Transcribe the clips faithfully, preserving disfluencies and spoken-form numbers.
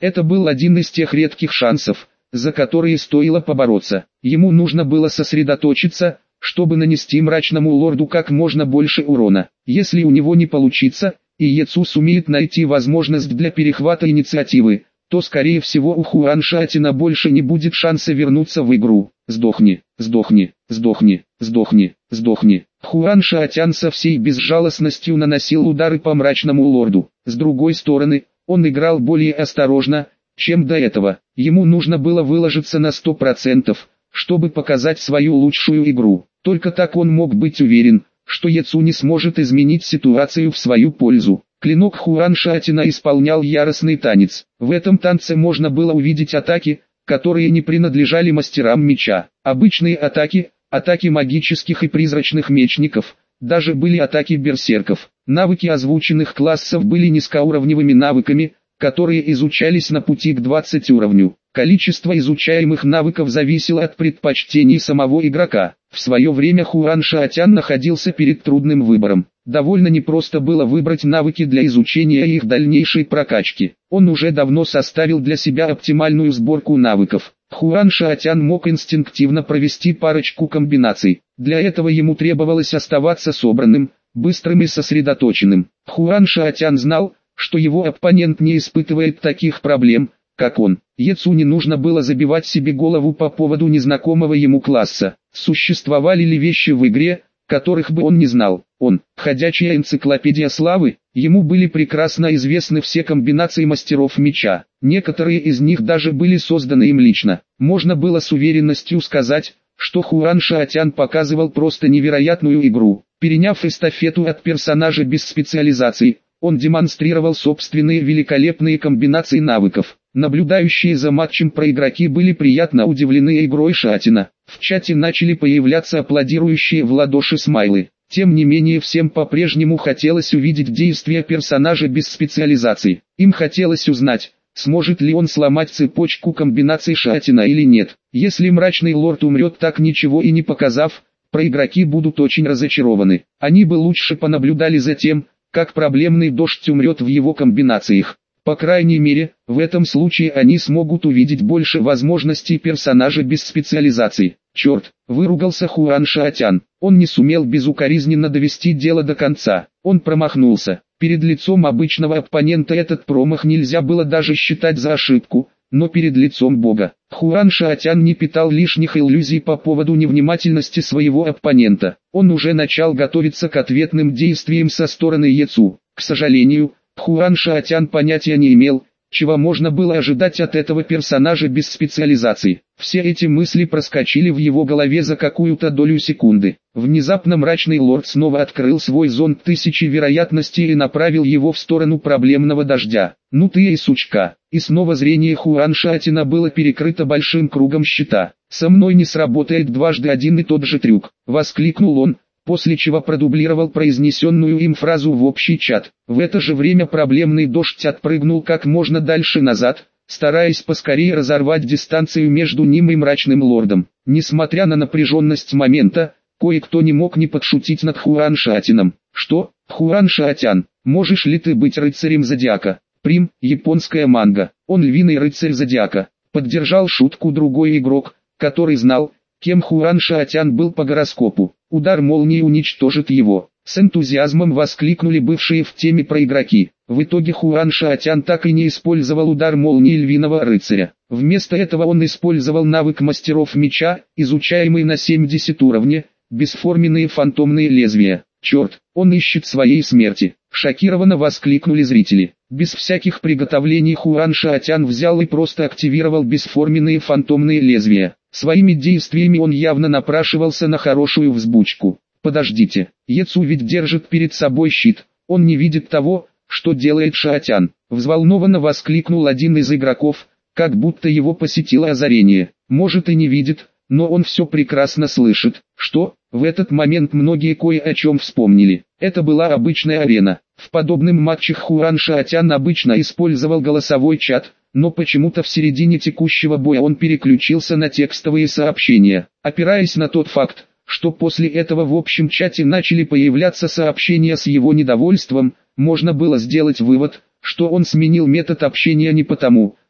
Это был один из тех редких шансов, за которые стоило побороться. Ему нужно было сосредоточиться, чтобы нанести мрачному лорду как можно больше урона. Если у него не получится, и Яцу сумеет найти возможность для перехвата инициативы, то скорее всего у Хуан Шаотяна больше не будет шанса вернуться в игру. Сдохни, сдохни, сдохни, сдохни, сдохни. Хуан Шаотян со всей безжалостностью наносил удары по мрачному лорду. С другой стороны, он играл более осторожно, чем до этого. Ему нужно было выложиться на сто процентов, чтобы показать свою лучшую игру. Только так он мог быть уверен, что Яцу не сможет изменить ситуацию в свою пользу. Клинок Хуан Шаотяна исполнял яростный танец. В этом танце можно было увидеть атаки, которые не принадлежали мастерам меча. Обычные атаки, атаки магических и призрачных мечников, даже были атаки берсерков. Навыки озвученных классов были низкоуровневыми навыками, которые изучались на пути к двадцати уровню. Количество изучаемых навыков зависело от предпочтений самого игрока. В свое время Хуан Шаотян находился перед трудным выбором. Довольно непросто было выбрать навыки для изучения и их дальнейшей прокачки. Он уже давно составил для себя оптимальную сборку навыков. Хуан Шаотян мог инстинктивно провести парочку комбинаций. Для этого ему требовалось оставаться собранным, быстрым и сосредоточенным. Хуан Шаотян знал, что его оппонент не испытывает таких проблем, как он. Яцу не нужно было забивать себе голову по поводу незнакомого ему класса. Существовали ли вещи в игре, которых бы он не знал? Он, ходячая энциклопедия славы, ему были прекрасно известны все комбинации мастеров меча. Некоторые из них даже были созданы им лично. Можно было с уверенностью сказать, что Хуан Шаотян показывал просто невероятную игру. Переняв эстафету от персонажа без специализации, он демонстрировал собственные великолепные комбинации навыков. Наблюдающие за матчем проигроки были приятно удивлены игрой Шаотяна. В чате начали появляться аплодирующие в ладоши смайлы. Тем не менее всем по-прежнему хотелось увидеть действия персонажа без специализации. Им хотелось узнать, сможет ли он сломать цепочку комбинаций Шаотяна или нет. Если мрачный лорд умрет так ничего и не показав, проигроки будут очень разочарованы. Они бы лучше понаблюдали за тем, как проблемный дождь умрет в его комбинациях. По крайней мере, в этом случае они смогут увидеть больше возможностей персонажа без специализации. Черт, выругался Хуан Шаотян. Он не сумел безукоризненно довести дело до конца. Он промахнулся. Перед лицом обычного оппонента этот промах нельзя было даже считать за ошибку, но перед лицом бога. Хуан Шаотян не питал лишних иллюзий по поводу невнимательности своего оппонента. Он уже начал готовиться к ответным действиям со стороны Яцу. К сожалению, Хуан Шаотян понятия не имел, чего можно было ожидать от этого персонажа без специализации. Все эти мысли проскочили в его голове за какую-то долю секунды. Внезапно мрачный лорд снова открыл свой зонд тысячи вероятностей и направил его в сторону проблемного дождя. «Ну ты и сучка!» И снова зрение Хуан Шаотяна было перекрыто большим кругом щита. «Со мной не сработает дважды один и тот же трюк!» — воскликнул он, после чего продублировал произнесенную им фразу в общий чат. В это же время проблемный дождь отпрыгнул как можно дальше назад, стараясь поскорее разорвать дистанцию между ним и мрачным лордом. Несмотря на напряженность момента, кое-кто не мог не подшутить над Хуан Шаотяном. «Что, Хуан Шаотян, можешь ли ты быть рыцарем Зодиака?» Прим, японская манга. Он львиный рыцарь Зодиака. Поддержал шутку другой игрок, который знал, кем Хуан Шаотян был по гороскопу. Удар молнии уничтожит его. С энтузиазмом воскликнули бывшие в теме проигроки. В итоге Хуан Шаотян так и не использовал удар молнии львиного рыцаря. Вместо этого он использовал навык мастеров меча, изучаемый на семьдесят уровне, бесформенные фантомные лезвия. Черт, он ищет своей смерти. Шокированно воскликнули зрители. Без всяких приготовлений Хуан Шаотян взял и просто активировал бесформенные фантомные лезвия. Своими действиями он явно напрашивался на хорошую взбучку. Подождите, Яцу ведь держит перед собой щит, он не видит того, что делает Шаотян. Взволнованно воскликнул один из игроков, как будто его посетило озарение. Может и не видит, но он все прекрасно слышит. Что? В этот момент многие кое о чем вспомнили. Это была обычная арена. В подобных матчах Хуан Шаотян обычно использовал голосовой чат, но почему-то в середине текущего боя он переключился на текстовые сообщения. Опираясь на тот факт, что после этого в общем чате начали появляться сообщения с его недовольством, можно было сделать вывод, что он сменил метод общения не потому,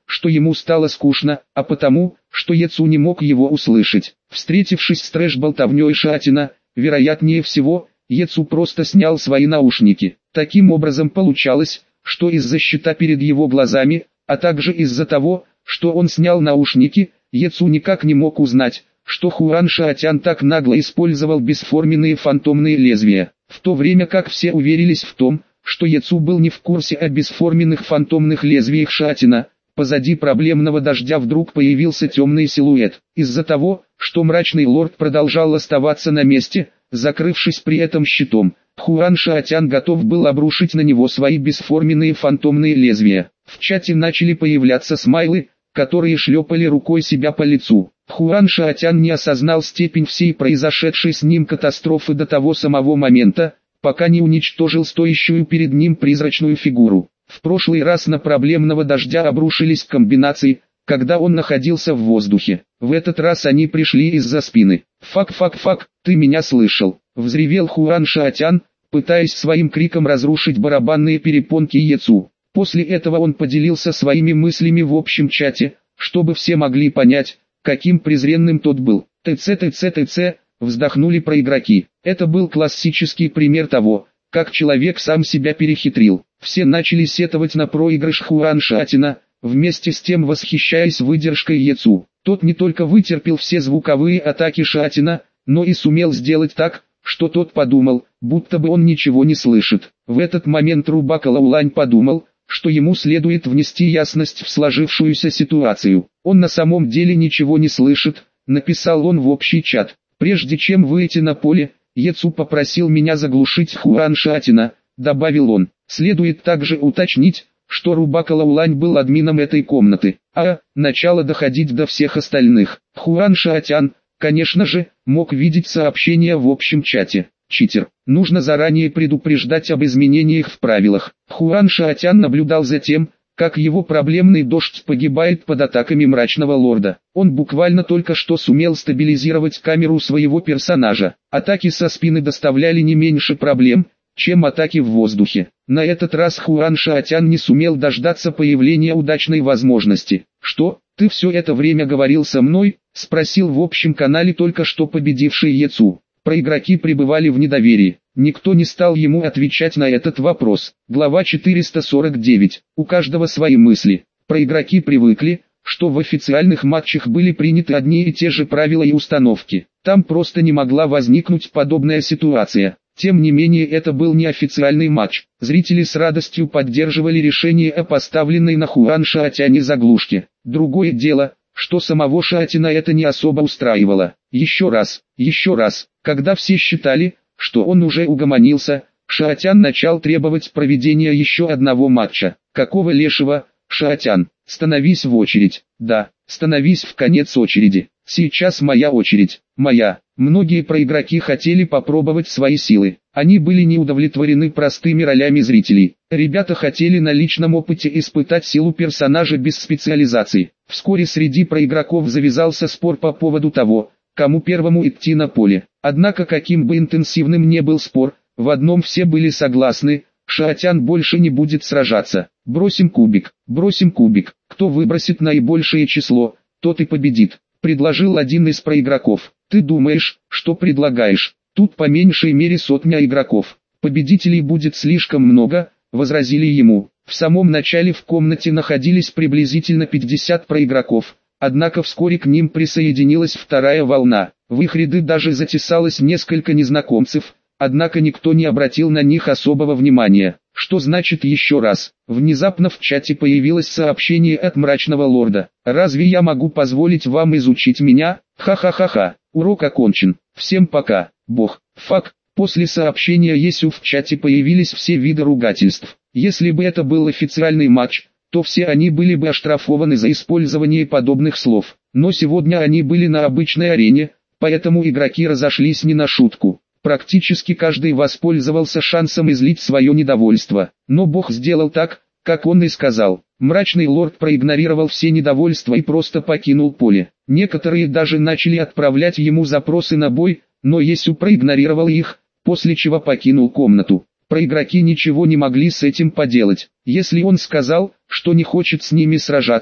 что ему стало скучно, а потому, что Яцу не мог его услышать. Встретившись с трэш-болтовней Шаотяна, вероятнее всего, Яцу просто снял свои наушники. Таким образом получалось, что из-за щита перед его глазами, а также из-за того, что он снял наушники, Яцу никак не мог узнать, что Хуан Шаотян так нагло использовал бесформенные фантомные лезвия, в то время как все уверились в том, что Яцу был не в курсе о бесформенных фантомных лезвиях Шаотяна. Позади проблемного дождя вдруг появился темный силуэт. Из-за того, что мрачный лорд продолжал оставаться на месте, закрывшись при этом щитом, Хуан Шаотян готов был обрушить на него свои бесформенные фантомные лезвия. В чате начали появляться смайлы, которые шлепали рукой себя по лицу. Хуан Шаотян не осознал степень всей произошедшей с ним катастрофы до того самого момента, пока не уничтожил стоящую перед ним призрачную фигуру. В прошлый раз на проблемного дождя обрушились комбинации, когда он находился в воздухе. В этот раз они пришли из-за спины. «Фак-фак-фак, ты меня слышал!» — взревел Хуан Шаотян, пытаясь своим криком разрушить барабанные перепонки Яцу. После этого он поделился своими мыслями в общем чате, чтобы все могли понять, каким презренным тот был. «ТЦ-ТЦ-ТЦ», вздохнули проигроки. Это был классический пример того, как человек сам себя перехитрил. Все начали сетовать на проигрыш Хуан Шаотяна, вместе с тем восхищаясь выдержкой Яцу. Тот не только вытерпел все звуковые атаки Шаотяна, но и сумел сделать так, что тот подумал, будто бы он ничего не слышит. В этот момент Рубака Лаулань подумал, что ему следует внести ясность в сложившуюся ситуацию. Он на самом деле ничего не слышит, написал он в общий чат. Прежде чем выйти на поле, Яцу попросил меня заглушить Хуан Шаотяна, добавил он. Следует также уточнить, что Рубака Лаулань был админом этой комнаты, а, начало доходить до всех остальных. Хуан Шаотян, конечно же, мог видеть сообщения в общем чате. Читер. Нужно заранее предупреждать об изменениях в правилах. Хуан Шаотян наблюдал за тем, как его проблемный дождь погибает под атаками мрачного лорда. Он буквально только что сумел стабилизировать камеру своего персонажа. Атаки со спины доставляли не меньше проблем, чем атаки в воздухе. На этот раз Хуан Шаотян не сумел дождаться появления удачной возможности. «Что, ты все это время говорил со мной?» — спросил в общем канале только что победивший Яцу. Проигроки пребывали в недоверии. Никто не стал ему отвечать на этот вопрос. Глава четыреста сорок девять. У каждого свои мысли. Проигроки привыкли, что в официальных матчах были приняты одни и те же правила и установки. Там просто не могла возникнуть подобная ситуация. Тем не менее, это был неофициальный матч. Зрители с радостью поддерживали решение о поставленной на Хуан Шаотяне заглушке. Другое дело, что самого Шаотяна это не особо устраивало. Еще раз, еще раз, когда все считали, что он уже угомонился, Шаотян начал требовать проведения еще одного матча. Какого лешего, Шаотян, становись в очередь. Да, становись в конец очереди. Сейчас моя очередь, моя. Многие проигроки хотели попробовать свои силы. Они были не удовлетворены простыми ролями зрителей. Ребята хотели на личном опыте испытать силу персонажа без специализации. Вскоре среди проигроков завязался спор по поводу того, кому первому идти на поле. Однако каким бы интенсивным ни был спор, в одном все были согласны: Шаотян больше не будет сражаться. Бросим кубик, бросим кубик. Кто выбросит наибольшее число, тот и победит, предложил один из проигроков. Ты думаешь, что предлагаешь? Тут по меньшей мере сотня игроков. Победителей будет слишком много, возразили ему. В самом начале в комнате находились приблизительно пятьдесят проигроков, однако вскоре к ним присоединилась вторая волна. В их ряды даже затесалось несколько незнакомцев, однако никто не обратил на них особого внимания. Что значит еще раз? Внезапно в чате появилось сообщение от мрачного лорда. Разве я могу позволить вам изучить меня? Ха-ха-ха-ха. Урок окончен. Всем пока. Бог. Фак. После сообщения Есю в чате появились все виды ругательств. Если бы это был официальный матч, то все они были бы оштрафованы за использование подобных слов. Но сегодня они были на обычной арене, поэтому игроки разошлись не на шутку. Практически каждый воспользовался шансом излить свое недовольство. Но Бог сделал так, как он и сказал. Мрачный лорд проигнорировал все недовольства и просто покинул поле. Некоторые даже начали отправлять ему запросы на бой, но Есю проигнорировал их, после чего покинул комнату. Проигроки ничего не могли с этим поделать. Если он сказал, что не хочет с ними сражаться,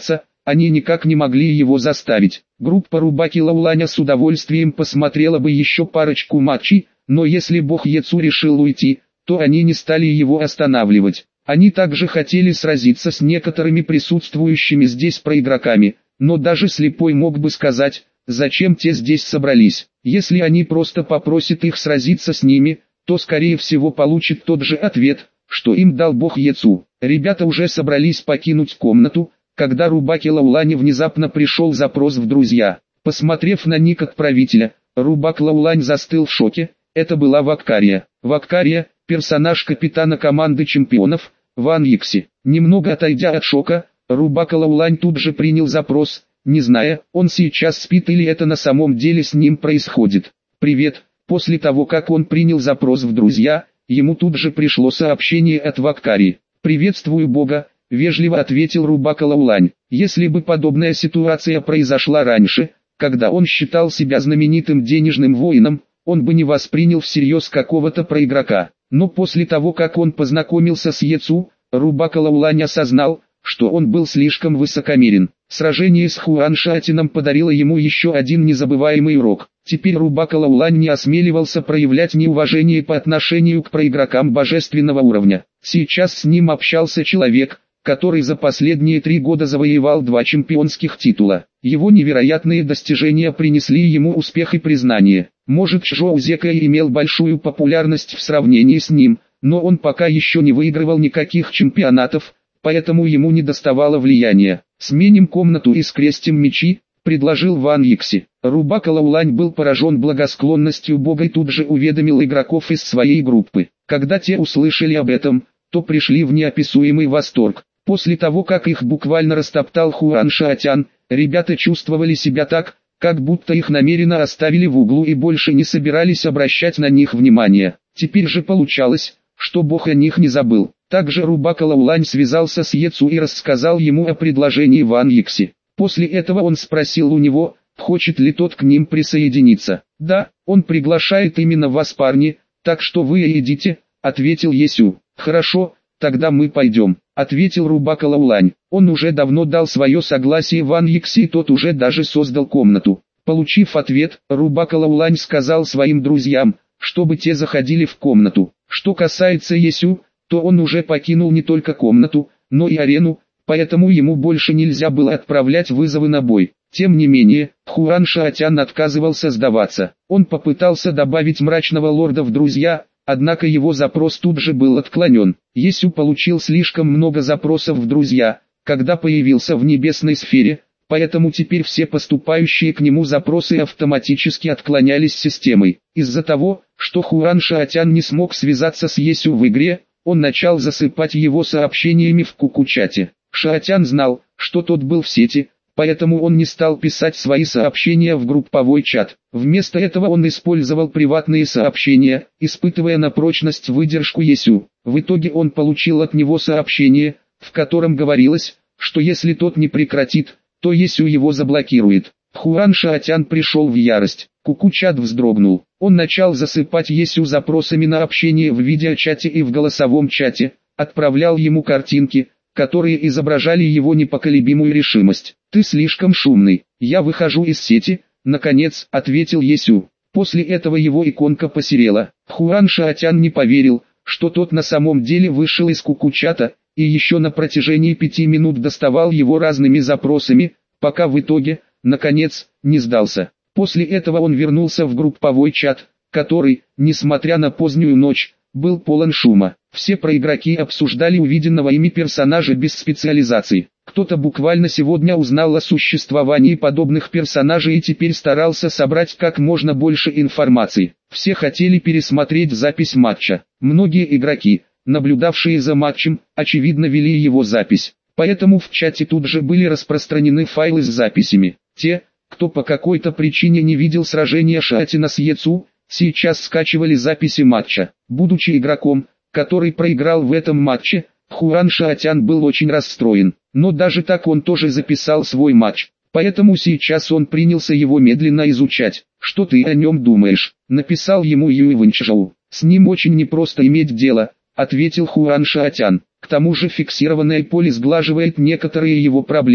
они никак не могли его заставить. Группа Рубаки Лауланя с удовольствием посмотрела бы еще парочку матчей, но если бог Яцу решил уйти, то они не стали его останавливать. Они также хотели сразиться с некоторыми присутствующими здесь проигроками, но даже слепой мог бы сказать, зачем те здесь собрались. Если они просто попросят их сразиться с ними, то скорее всего получат тот же ответ, что им дал бог Яцу. Ребята уже собрались покинуть комнату, когда Рубаки Лаулане внезапно пришел запрос в друзья. Посмотрев на ник отправителя, Рубак Лаулань застыл в шоке. Это была Ваккария. Ваккария, персонаж капитана команды чемпионов, Ван Йикси. Немного отойдя от шока, Рубак Лаулань тут же принял запрос, не зная, он сейчас спит или это на самом деле с ним происходит. «Привет». После того как он принял запрос в друзья, ему тут же пришло сообщение от Ваккарии. «Приветствую Бога», — вежливо ответил Рубак Лаулань. Если бы подобная ситуация произошла раньше, когда он считал себя знаменитым денежным воином, он бы не воспринял всерьез какого-то проигрока. Но после того как он познакомился с Яцу, Рубак Лаулань осознал, что он был слишком высокомерен. Сражение с Хуан Шаотяном подарило ему еще один незабываемый урок. Теперь Рубак Лаулань не осмеливался проявлять неуважение по отношению к проигрокам божественного уровня. Сейчас с ним общался человек, который за последние три года завоевал два чемпионских титула. Его невероятные достижения принесли ему успех и признание. Может, Чжоу Зекай имел большую популярность в сравнении с ним, но он пока еще не выигрывал никаких чемпионатов, поэтому ему не доставало влияния. «Сменим комнату и скрестим мечи», — предложил Ван Йикси. Рубак Лаулань был поражен благосклонностью бога и тут же уведомил игроков из своей группы. Когда те услышали об этом, то пришли в неописуемый восторг. После того как их буквально растоптал Хуан Шаотян, ребята чувствовали себя так, как будто их намеренно оставили в углу и больше не собирались обращать на них внимание. Теперь же получалось, что бог о них не забыл. Также Рубак Лаулань связался с Яцу и рассказал ему о предложении Ван Йикси. После этого он спросил у него, хочет ли тот к ним присоединиться. «Да, он приглашает именно вас, парни, так что вы и идите», — ответил Ясю. «Хорошо, тогда мы пойдем», — ответил Рубак Лаулань. Он уже давно дал свое согласие Ван Йикси и тот уже даже создал комнату. Получив ответ, Рубак Лаулань сказал своим друзьям, чтобы те заходили в комнату. Что касается Ясю, то он уже покинул не только комнату, но и арену, поэтому ему больше нельзя было отправлять вызовы на бой. Тем не менее, Хуан Шаотян отказывался сдаваться. Он попытался добавить мрачного лорда в друзья, однако его запрос тут же был отклонен. Ясю получил слишком много запросов в друзья, когда появился в небесной сфере, поэтому теперь все поступающие к нему запросы автоматически отклонялись системой. Из-за того, что Хуан Шаотян не смог связаться с Ясю в игре, он начал засыпать его сообщениями в Куку-чате. Шаотян знал, что тот был в сети, поэтому он не стал писать свои сообщения в групповой чат. Вместо этого он использовал приватные сообщения, испытывая на прочность выдержку Ясю. В итоге он получил от него сообщение, в котором говорилось, что если тот не прекратит, то Ясю его заблокирует. Хуан Шаотян пришел в ярость. Куку-чат вздрогнул. Он начал засыпать Ясю запросами на общение в видеочате и в голосовом чате, отправлял ему картинки, которые изображали его непоколебимую решимость. «Ты слишком шумный, я выхожу из сети», — наконец ответил Ясю. После этого его иконка посерела. Хуан Шаотян не поверил, что тот на самом деле вышел из Куку-чата, и еще на протяжении пяти минут доставал его разными запросами, пока в итоге, наконец, не сдался. После этого он вернулся в групповой чат, который, несмотря на позднюю ночь, был полон шума. Все проигроки обсуждали увиденного ими персонажа без специализации. Кто-то буквально сегодня узнал о существовании подобных персонажей и теперь старался собрать как можно больше информации. Все хотели пересмотреть запись матча. Многие игроки, наблюдавшие за матчем, очевидно вели его запись. Поэтому в чате тут же были распространены файлы с записями. Те, кто по какой-то причине не видел сражения Шаотяна с Яцу, сейчас скачивали записи матча. Будучи игроком, который проиграл в этом матче, Хуан Шаотян был очень расстроен. Но даже так он тоже записал свой матч. Поэтому сейчас он принялся его медленно изучать. «Что ты о нем думаешь?» — написал ему Юй Вэньчжоу. «С ним очень непросто иметь дело», — ответил Хуан Шаотян. «К тому же фиксированное поле сглаживает некоторые его проблемы.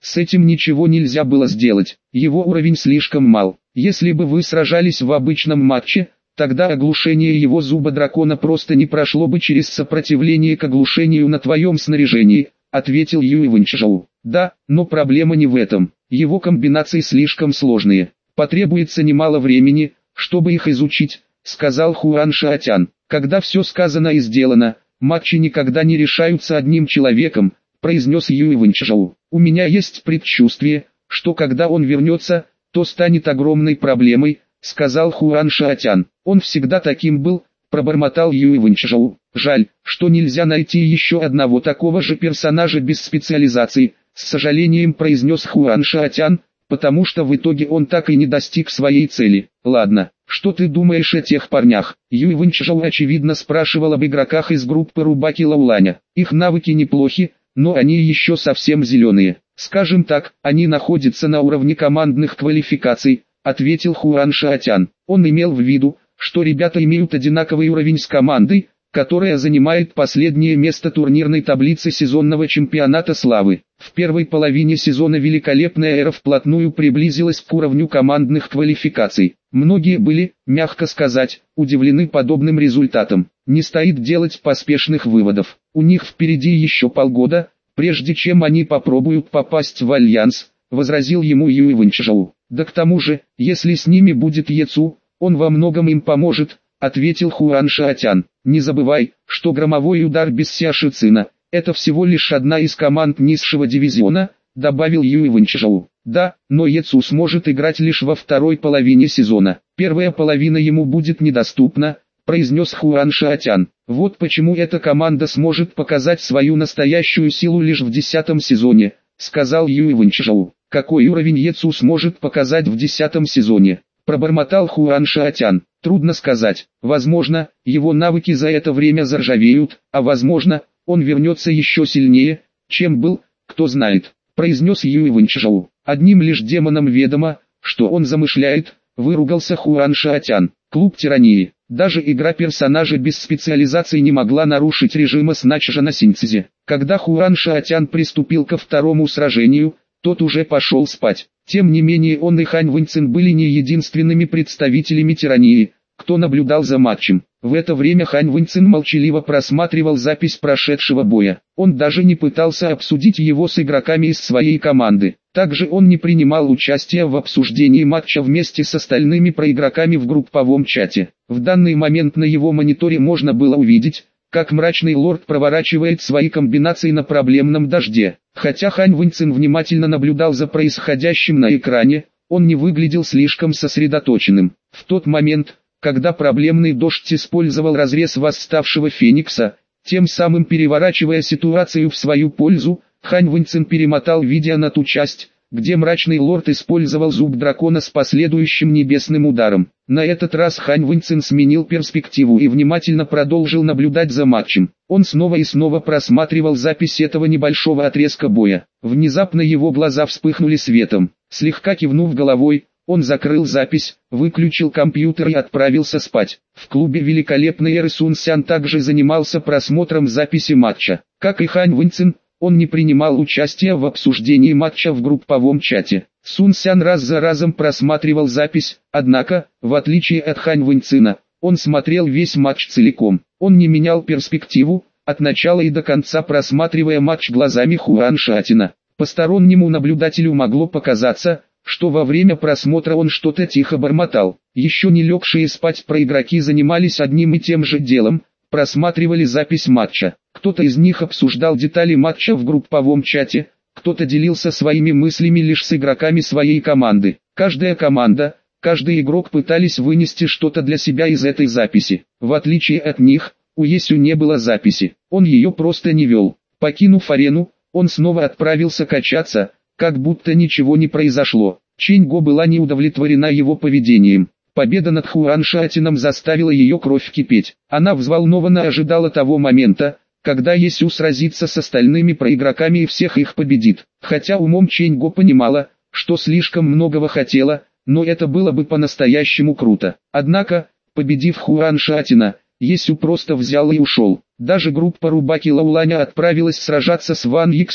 С этим ничего нельзя было сделать, его уровень слишком мал. Если бы вы сражались в обычном матче, тогда оглушение его зуба дракона просто не прошло бы через сопротивление к оглушению на твоем снаряжении, ответил Юй Вэньчжоу. Да, но проблема не в этом, его комбинации слишком сложные, потребуется немало времени, чтобы их изучить, сказал Хуан Шаотян. Когда все сказано и сделано, матчи никогда не решаются одним человеком, произнес Юй Вэньчжоу. У меня есть предчувствие, что когда он вернется, то станет огромной проблемой, сказал Хуан Шаотян. Он всегда таким был, пробормотал Юй Вэньчжоу. Жаль, что нельзя найти еще одного такого же персонажа без специализации, с сожалением произнес Хуан Шаотян, потому что в итоге он так и не достиг своей цели. Ладно, что ты думаешь о тех парнях? Юй Вэньчжоу очевидно спрашивал об игроках из группы Рубаки Лауланя. Их навыки неплохи, но они еще совсем зеленые. Скажем так, они находятся на уровне командных квалификаций, ответил Хуан Шаотян. Он имел в виду, что ребята имеют одинаковый уровень с командой, которая занимает последнее место турнирной таблицы сезонного чемпионата славы. В первой половине сезона великолепная эра вплотную приблизилась к уровню командных квалификаций. Многие были, мягко сказать, удивлены подобным результатом. Не стоит делать поспешных выводов. У них впереди еще полгода, прежде чем они попробуют попасть в Альянс, возразил ему Юй Вэньчжоу. Да к тому же, если с ними будет Ецу, он во многом им поможет, ответил Хуан Шаотян. Не забывай, что громовой удар без Сяши Цина – это всего лишь одна из команд низшего дивизиона, добавил Юй Вэньчжоу. Да, но Ецу сможет играть лишь во второй половине сезона. Первая половина ему будет недоступна, произнес Хуан Шаотян. Вот почему эта команда сможет показать свою настоящую силу лишь в десятом сезоне, сказал Юй Вэньчжоу. Какой уровень Ецу сможет показать в десятом сезоне? Пробормотал Хуан Шаотян. Трудно сказать, возможно, его навыки за это время заржавеют, а возможно, он вернется еще сильнее, чем был, кто знает, произнес Юй Вэньчжоу. Одним лишь демонам ведомо, что он замышляет, выругался Хуан Шаотян. Клуб тирании. Даже игра персонажа без специализации не могла нарушить режима сначала на синтезе. Когда Хуан Шаотян приступил ко второму сражению, тот уже пошел спать. Тем не менее он и Хань Вэньцин были не единственными представителями тирании, кто наблюдал за матчем. В это время Хань Вэньцин молчаливо просматривал запись прошедшего боя. Он даже не пытался обсудить его с игроками из своей команды. Также он не принимал участия в обсуждении матча вместе с остальными проигроками в групповом чате. В данный момент на его мониторе можно было увидеть, как мрачный лорд проворачивает свои комбинации на проблемном дожде. Хотя Хань Вэньцин внимательно наблюдал за происходящим на экране, он не выглядел слишком сосредоточенным. В тот момент, когда проблемный дождь использовал разрез восставшего Феникса, тем самым переворачивая ситуацию в свою пользу, Хань Вэньцин перемотал видео на ту часть, где мрачный лорд использовал зуб дракона с последующим небесным ударом. На этот раз Хань Вэньцин сменил перспективу и внимательно продолжил наблюдать за матчем. Он снова и снова просматривал запись этого небольшого отрезка боя. Внезапно его глаза вспыхнули светом. Слегка кивнув головой, он закрыл запись, выключил компьютер и отправился спать. В клубе великолепной эры Сун Сян также занимался просмотром записи матча. Как и Хань Вэньцин, он не принимал участия в обсуждении матча в групповом чате. Сун Сян раз за разом просматривал запись, однако, в отличие от Хань Вэньцина, он смотрел весь матч целиком. Он не менял перспективу, от начала и до конца просматривая матч глазами Хуан Шаотяна. Постороннему наблюдателю могло показаться, что во время просмотра он что-то тихо бормотал. Еще не легшие спать проигроки занимались одним и тем же делом, просматривали запись матча. Кто-то из них обсуждал детали матча в групповом чате, кто-то делился своими мыслями лишь с игроками своей команды. Каждая команда, каждый игрок пытались вынести что-то для себя из этой записи. В отличие от них, у Есю не было записи, он ее просто не вел. Покинув арену, он снова отправился качаться, как будто ничего не произошло. Чэнь Го была не удовлетворена его поведением. Победа над Хуан Шаотяном заставила ее кровь кипеть. Она взволнованно ожидала того момента, когда Есю сразится с остальными проигроками и всех их победит. Хотя умом Чэнь Го понимала, что слишком многого хотела, но это было бы по-настоящему круто. Однако, победив Хуан Шаотяна, Есю просто взял и ушел. Даже группа Рубаки Лауланя отправилась сражаться с Ван Йикси,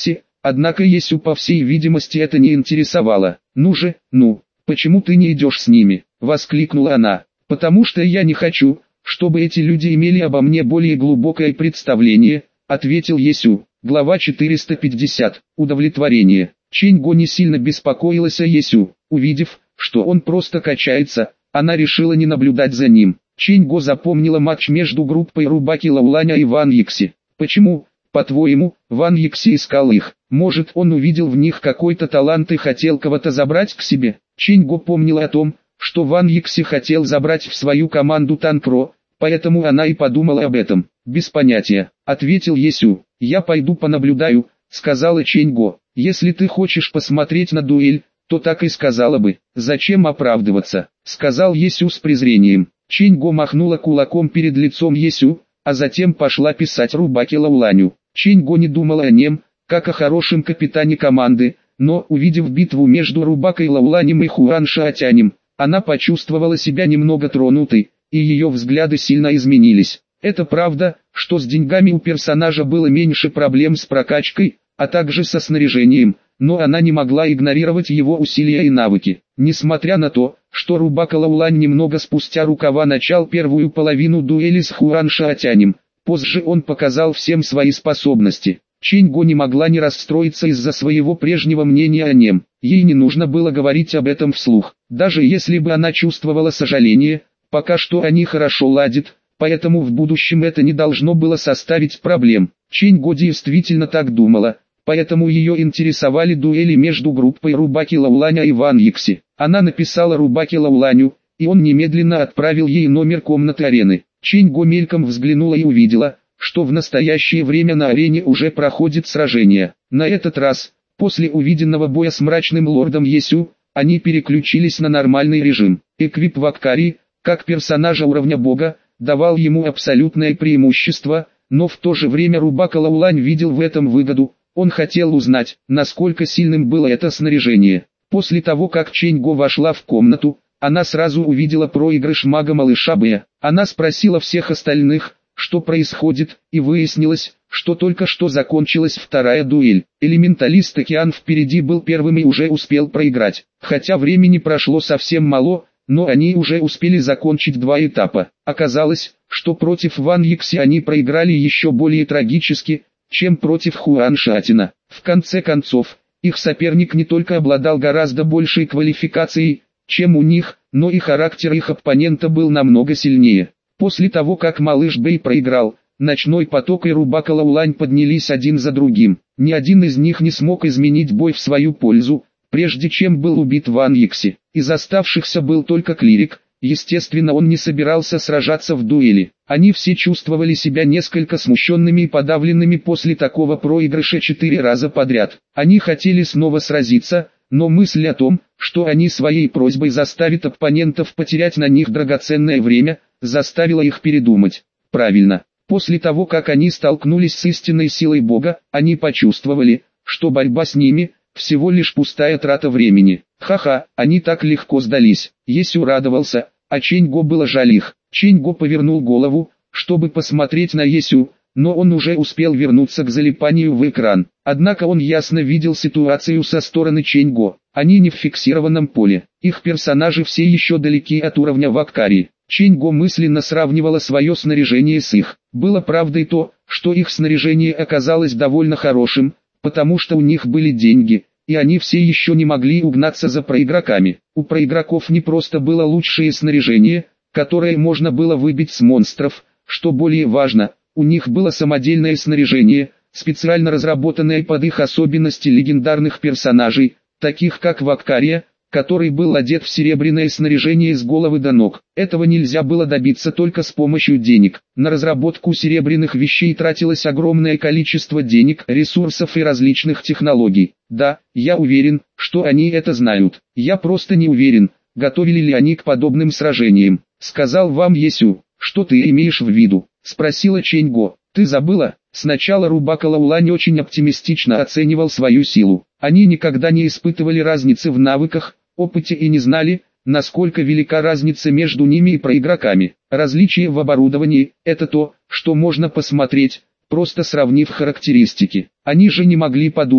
Однако Есю по всей видимости это не интересовало. «Ну же, ну, почему ты не идешь с ними?» — воскликнула она. «Потому что я не хочу, чтобы эти люди имели обо мне более глубокое представление», — ответил Есю. Глава четыреста пятьдесят. Удовлетворение. Чэнь-Го не сильно беспокоилась о Есю. Увидев, что он просто качается, она решила не наблюдать за ним. Чэнь-Го запомнила матч между группой Рубаки Лауланя и Ван Йикси. Почему, по-твоему, Ван Йикси искал их? Может, он увидел в них какой-то талант и хотел кого-то забрать к себе? Чэнь-Го помнила о том, что Ван Йикси хотел забрать в свою команду Танкро, поэтому она и подумала об этом. «Без понятия», — ответил Есю. «Я пойду понаблюдаю», — сказала Чэнь-Го. «Если ты хочешь посмотреть на дуэль, то так и сказала бы. Зачем оправдываться?» — сказал Есю с презрением. Чэнь-Го махнула кулаком перед лицом Есю, а затем пошла писать Рубаке Лауланю. Чэнь-Го не думала о нем, как о хорошем капитане команды, но, увидев битву между Рубакой Лауланем и Хуан Шаотянем, она почувствовала себя немного тронутой, и ее взгляды сильно изменились. Это правда, что с деньгами у персонажа было меньше проблем с прокачкой, а также со снаряжением, но она не могла игнорировать его усилия и навыки. Несмотря на то, что Рубака Лаулань немного спустя рукава начал первую половину дуэли с Хуан Шаотянем, позже он показал всем свои способности. Чэнь-Го не могла не расстроиться из-за своего прежнего мнения о нем. Ей не нужно было говорить об этом вслух, даже если бы она чувствовала сожаление, пока что они хорошо ладят, поэтому в будущем это не должно было составить проблем. Чэнь-Го действительно так думала, поэтому ее интересовали дуэли между группой Рубаки Лауланя и Ван Йикси. Она написала Рубаке Лауланю, и он немедленно отправил ей номер комнаты арены. Чэнь-Го мельком взглянула и увидела, что в настоящее время на арене уже проходит сражение. На этот раз, после увиденного боя с мрачным лордом Есю, они переключились на нормальный режим. Эквип Ваккари, как персонажа уровня бога, давал ему абсолютное преимущество, но в то же время Рубака Лаулань видел в этом выгоду. Он хотел узнать, насколько сильным было это снаряжение. После того, как Чэнь-Го вошла в комнату, она сразу увидела проигрыш мага-малыша Бэя. Она спросила всех остальных, что происходит, и выяснилось, что только что закончилась вторая дуэль. Элементалист Океан впереди был первым и уже успел проиграть. Хотя времени прошло совсем мало, но они уже успели закончить два этапа. Оказалось, что против Ван Йикси они проиграли еще более трагически, чем против Хуан Шаотяна. В конце концов, их соперник не только обладал гораздо большей квалификацией, чем у них, но и характер их оппонента был намного сильнее. После того, как малыш Бэй проиграл, Ночной поток и Рубака Лаулань поднялись один за другим. Ни один из них не смог изменить бой в свою пользу, прежде чем был убит Ван Йикси. Из оставшихся был только клирик, естественно он не собирался сражаться в дуэли. Они все чувствовали себя несколько смущенными и подавленными после такого проигрыша четыре раза подряд. Они хотели снова сразиться, но мысль о том, что они своей просьбой заставят оппонентов потерять на них драгоценное время, заставила их передумать. Правильно. После того, как они столкнулись с истинной силой Бога, они почувствовали, что борьба с ними – всего лишь пустая трата времени. Ха-ха, они так легко сдались. Есю радовался, а Чэнь-Го было жаль их. Чэнь-Го повернул голову, чтобы посмотреть на Есю, но он уже успел вернуться к залипанию в экран. Однако он ясно видел ситуацию со стороны Чэнь-Го. Они не в фиксированном поле. Их персонажи все еще далеки от уровня Ваккари. Чэнь-Го мысленно сравнивала свое снаряжение с их. Было правдой то, что их снаряжение оказалось довольно хорошим, потому что у них были деньги, и они все еще не могли угнаться за проигроками. У проигроков не просто было лучшее снаряжение, которое можно было выбить с монстров, что более важно, у них было самодельное снаряжение, специально разработанное под их особенности легендарных персонажей, таких как Ваккария, который был одет в серебряное снаряжение с головы до ног. Этого нельзя было добиться только с помощью денег. На разработку серебряных вещей тратилось огромное количество денег, ресурсов и различных технологий. Да, я уверен, что они это знают. Я просто не уверен, готовили ли они к подобным сражениям. Сказал вам Есю. Что ты имеешь в виду? Спросила Чэнь-Го. Ты забыла? Сначала Рубака Лаулань очень оптимистично оценивал свою силу. Они никогда не испытывали разницы в навыках, опыте и не знали, насколько велика разница между ними и проигроками. Различие в оборудовании – это то, что можно посмотреть, просто сравнив характеристики. Они же не могли подумать,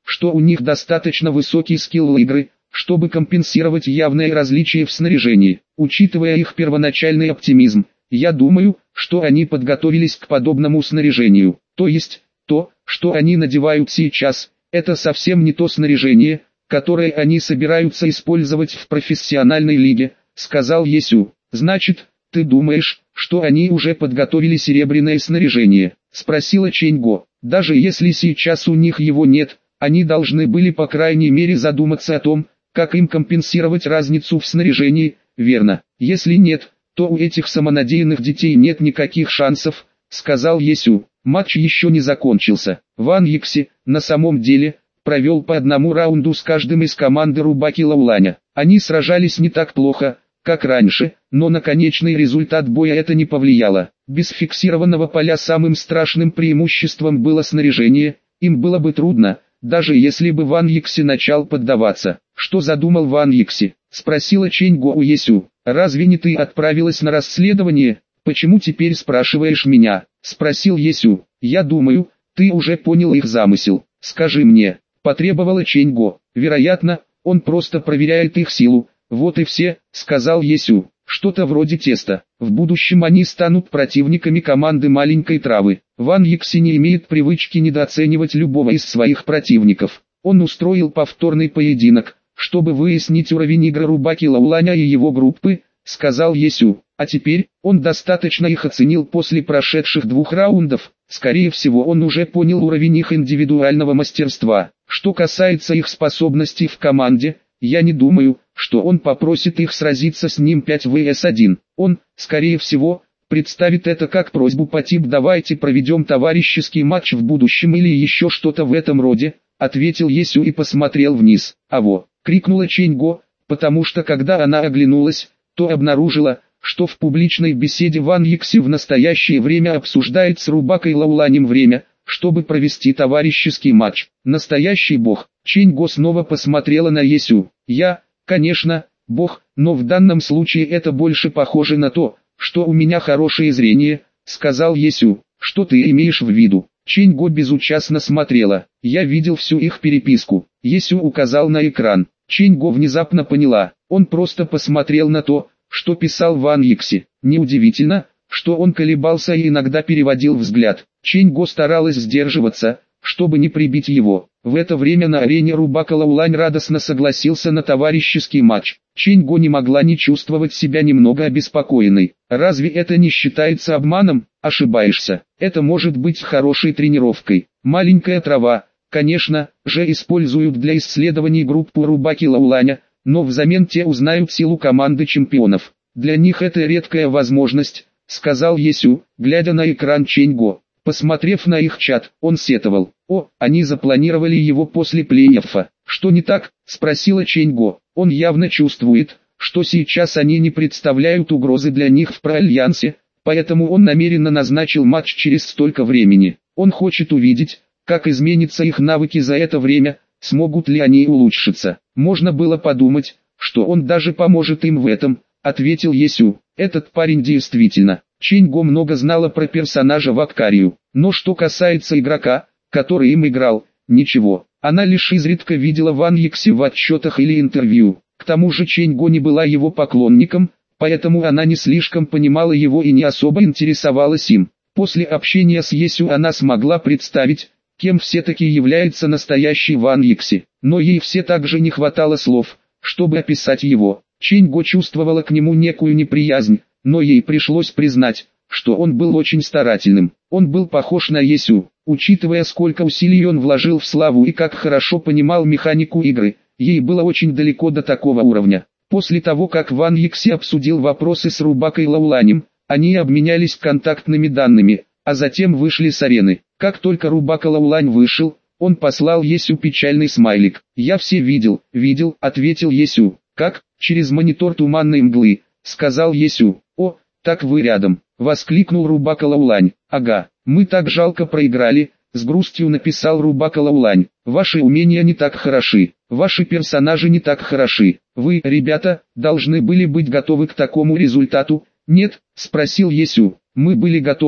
что у них достаточно высокий скилл игры, чтобы компенсировать явные различия в снаряжении. Учитывая их первоначальный оптимизм, я думаю, что они подготовились к подобному снаряжению. То есть, то, что они надевают сейчас, это совсем не то снаряжение, которое они собираются использовать в профессиональной лиге, сказал Есю. Значит, ты думаешь, что они уже подготовили серебряное снаряжение? Спросила Чэньго. Даже если сейчас у них его нет, они должны были по крайней мере задуматься о том, как им компенсировать разницу в снаряжении, верно? Если нет, то у этих самонадеянных детей нет никаких шансов, сказал Есю. Матч еще не закончился. Ван Йикси, на самом деле, провел по одному раунду с каждым из команды Рубаки Лауланя. Они сражались не так плохо, как раньше, но на конечный результат боя это не повлияло. Без фиксированного поля самым страшным преимуществом было снаряжение, им было бы трудно, даже если бы Ван Йикси начал поддаваться. Что задумал Ван Йикси? Спросила Чэньго у Есю. Разве не ты отправилась на расследование? Почему теперь спрашиваешь меня? Спросил Есю. Я думаю, ты уже понял их замысел. Скажи мне, потребовала Чэньго. Вероятно, он просто проверяет их силу. Вот и все, сказал Есю. Что-то вроде теста. В будущем они станут противниками команды маленькой травы. Ван Йикси не имеет привычки недооценивать любого из своих противников. Он устроил повторный поединок, чтобы выяснить уровень игры Рубаки Лауланя и его группы, сказал Есю. А теперь, он достаточно их оценил после прошедших двух раундов. Скорее всего, он уже понял уровень их индивидуального мастерства. Что касается их способностей в команде, я не думаю, что он попросит их сразиться с ним пять против одного. Он, скорее всего, представит это как просьбу по типу «давайте проведем товарищеский матч в будущем» или еще что-то в этом роде, ответил Есю и посмотрел вниз. «Аво!» — крикнула Чэньго, потому что когда она оглянулась, то обнаружила, что в публичной беседе Ван Йикси в настоящее время обсуждает с Рубакой Лауланем время, чтобы провести товарищеский матч. Настоящий бог. Чэньго снова посмотрела на Есю. Я, конечно, бог, но в данном случае это больше похоже на то, что у меня хорошее зрение, сказал Есю. Что ты имеешь в виду? Чэньго безучастно смотрела. Я видел всю их переписку. Есю указал на экран. Чэньго внезапно поняла. Он просто посмотрел на то, что писал Ван Йикси. Неудивительно, что он колебался и иногда переводил взгляд. Чэньго старалась сдерживаться, чтобы не прибить его. В это время на арене Рубака Лаулань радостно согласился на товарищеский матч. Чэньго не могла не чувствовать себя немного обеспокоенной. Разве это не считается обманом? Ошибаешься. Это может быть хорошей тренировкой. Маленькая трава, конечно, же используют для исследований группу Рубаки Лауланя, но взамен те узнают силу команды чемпионов. Для них это редкая возможность, сказал Есю, глядя на экран Чэньго. Посмотрев на их чат, он сетовал. О, они запланировали его после плей-оффа. Что не так? Спросила Чэньго. Он явно чувствует, что сейчас они не представляют угрозы для них в проальянсе, поэтому он намеренно назначил матч через столько времени. Он хочет увидеть, как изменятся их навыки за это время, смогут ли они улучшиться. Можно было подумать, что он даже поможет им в этом, ответил Есю. Этот парень действительно. Чэньго много знала про персонажа Ваккарию, но что касается игрока, который им играл, ничего. Она лишь изредка видела Ван Йикси в отчетах или интервью. К тому же Чэньго не была его поклонником, поэтому она не слишком понимала его и не особо интересовалась им. После общения с Есю она смогла представить, кем все-таки является настоящий Ван Йикси, но ей все также не хватало слов, чтобы описать его. Чэньго чувствовала к нему некую неприязнь, но ей пришлось признать, что он был очень старательным. Он был похож на Есю, учитывая сколько усилий он вложил в славу и как хорошо понимал механику игры, ей было очень далеко до такого уровня. После того как Ван Йикси обсудил вопросы с Рубакой Лауланем, они обменялись контактными данными, а затем вышли с арены. Как только Рубака Лаулань вышел, он послал Есю печальный смайлик. «Я все видел, видел», — ответил Есю. «Как?» «Через монитор туманной мглы», — сказал Есю. «О, так вы рядом», — воскликнул Рубака Лаулань. «Ага, мы так жалко проиграли», — с грустью написал Рубака Лаулань. «Ваши умения не так хороши, ваши персонажи не так хороши. Вы, ребята, должны были быть готовы к такому результату». «Нет», — спросил Есю. «Мы были готовы,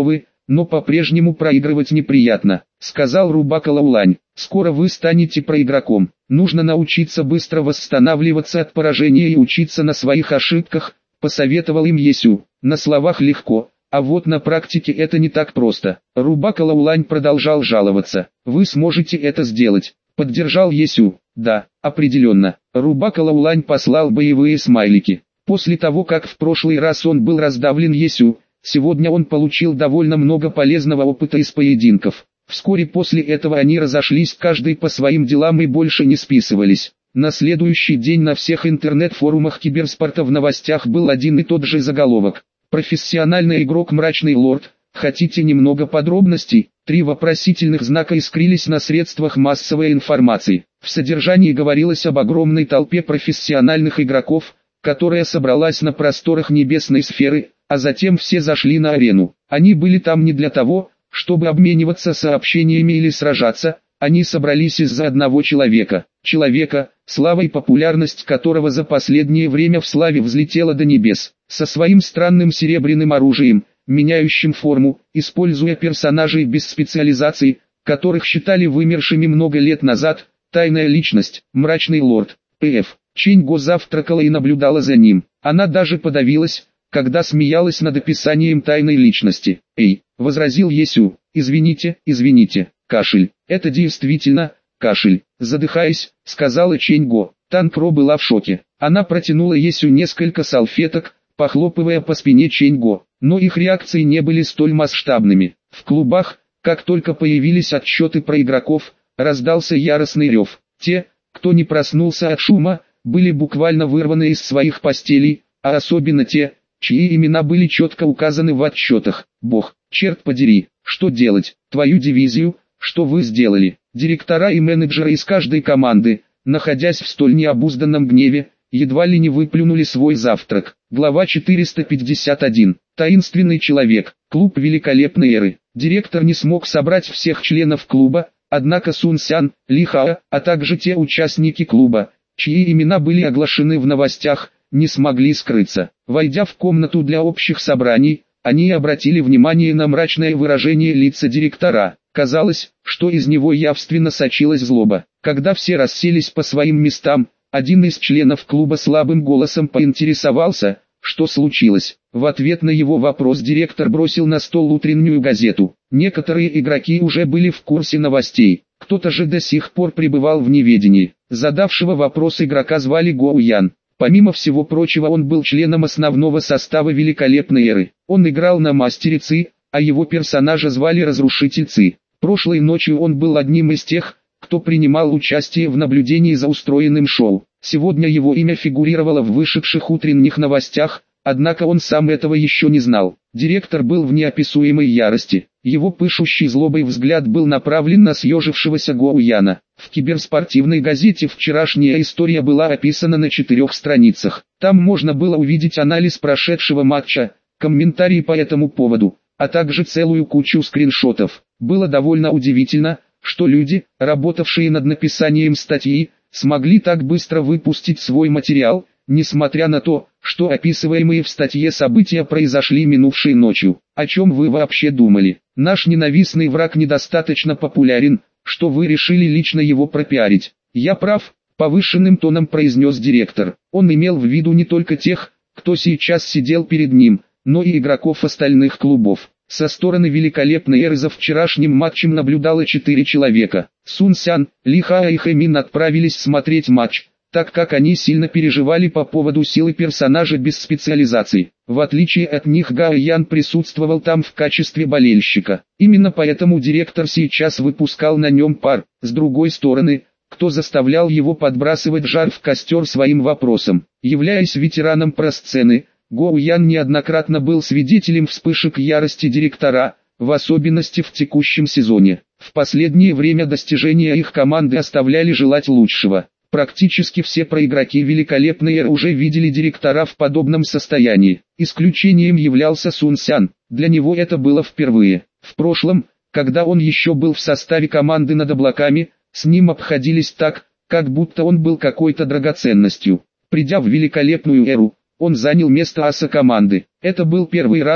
но по-прежнему проигрывать неприятно», — сказал Рубака Лаулань. «Скоро вы станете проигроком. Нужно научиться быстро восстанавливаться от поражения и учиться на своих ошибках», — посоветовал им Есю. «На словах легко, а вот на практике это не так просто». Рубака Лаулань продолжал жаловаться. «Вы сможете это сделать», — поддержал Есю. «Да, определенно». Рубака Лаулань послал боевые смайлики. После того, как в прошлый раз он был раздавлен Есю, сегодня он получил довольно много полезного опыта из поединков. Вскоре после этого они разошлись каждый по своим делам и больше не списывались. На следующий день на всех интернет-форумах киберспорта в новостях был один и тот же заголовок. «Профессиональный игрок Мрачный Лорд. Хотите немного подробностей?» Три вопросительных знака искрились на средствах массовой информации. В содержании говорилось об огромной толпе профессиональных игроков, которая собралась на просторах небесной сферы, а затем все зашли на арену. Они были там не для того, чтобы обмениваться сообщениями или сражаться, они собрались из-за одного человека. Человека, слава и популярность которого за последнее время в славе взлетела до небес. Со своим странным серебряным оружием, меняющим форму, используя персонажей без специализаций, которых считали вымершими много лет назад, тайная личность, Мрачный Лорд, Пф. Чэнь Го завтракала и наблюдала за ним. Она даже подавилась, когда смеялась над описанием тайной личности. «Эй», — возразил Есю, — «извините, извините, кашель». «Это действительно, кашель», — задыхаясь, сказала Чэнь Го. Танпро была в шоке. Она протянула Есю несколько салфеток, похлопывая по спине Чэнь Го. Но их реакции не были столь масштабными. В клубах, как только появились отчеты про игроков, раздался яростный рев. Те, кто не проснулся от шума, были буквально вырваны из своих постелей, а особенно те, чьи имена были четко указаны в отчетах. «Бог, черт подери, что делать? Твою дивизию, что вы сделали?» Директора и менеджеры из каждой команды, находясь в столь необузданном гневе, едва ли не выплюнули свой завтрак. Глава четыреста пятьдесят один. Таинственный человек. Клуб великолепной эры. Директор не смог собрать всех членов клуба, однако Сун Сян, Ли Хао, а также те участники клуба, чьи имена были оглашены в новостях, не смогли скрыться. Войдя в комнату для общих собраний, они обратили внимание на мрачное выражение лица директора. Казалось, что из него явственно сочилась злоба. Когда все расселись по своим местам, один из членов клуба слабым голосом поинтересовался, что случилось. В ответ на его вопрос директор бросил на стол утреннюю газету. Некоторые игроки уже были в курсе новостей, кто-то же до сих пор пребывал в неведении. Задавшего вопрос игрока звали Гоу Ян. Помимо всего прочего, он был членом основного состава великолепной эры. Он играл на мастере Ци, а его персонажа звали Разрушитель Ци. Прошлой ночью он был одним из тех, кто принимал участие в наблюдении за устроенным шоу. Сегодня его имя фигурировало в вышедших утренних новостях, однако он сам этого еще не знал. Директор был в неописуемой ярости. Его пышущий злобой взгляд был направлен на съежившегося Гоу Яна. В киберспортивной газете вчерашняя история была описана на четырех страницах. Там можно было увидеть анализ прошедшего матча, комментарии по этому поводу, а также целую кучу скриншотов. Было довольно удивительно, что люди, работавшие над написанием статьи, смогли так быстро выпустить свой материал, несмотря на то, что описываемые в статье события произошли минувшей ночью. О чем вы вообще думали? Наш ненавистный враг недостаточно популярен, что вы решили лично его пропиарить. Я прав, повышенным тоном произнес директор. Он имел в виду не только тех, кто сейчас сидел перед ним, но и игроков остальных клубов. Со стороны великолепной эры за вчерашним матчем наблюдало четыре человека. Сун Сян, Ли Хао и Хэмин отправились смотреть матч, так как они сильно переживали по поводу силы персонажа без специализации. В отличие от них Гао Ян присутствовал там в качестве болельщика. Именно поэтому директор сейчас выпускал на нем пар. С другой стороны, кто заставлял его подбрасывать жар в костер своим вопросом? Являясь ветераном просцены, Гоу Ян неоднократно был свидетелем вспышек ярости директора, в особенности в текущем сезоне. В последнее время достижения их команды оставляли желать лучшего. Практически все проигроки великолепной эры уже видели директора в подобном состоянии. Исключением являлся Сун Сян, для него это было впервые. В прошлом, когда он еще был в составе команды над облаками, с ним обходились так, как будто он был какой-то драгоценностью. Придя в великолепную эру, он занял место аса команды. Это был первый раз,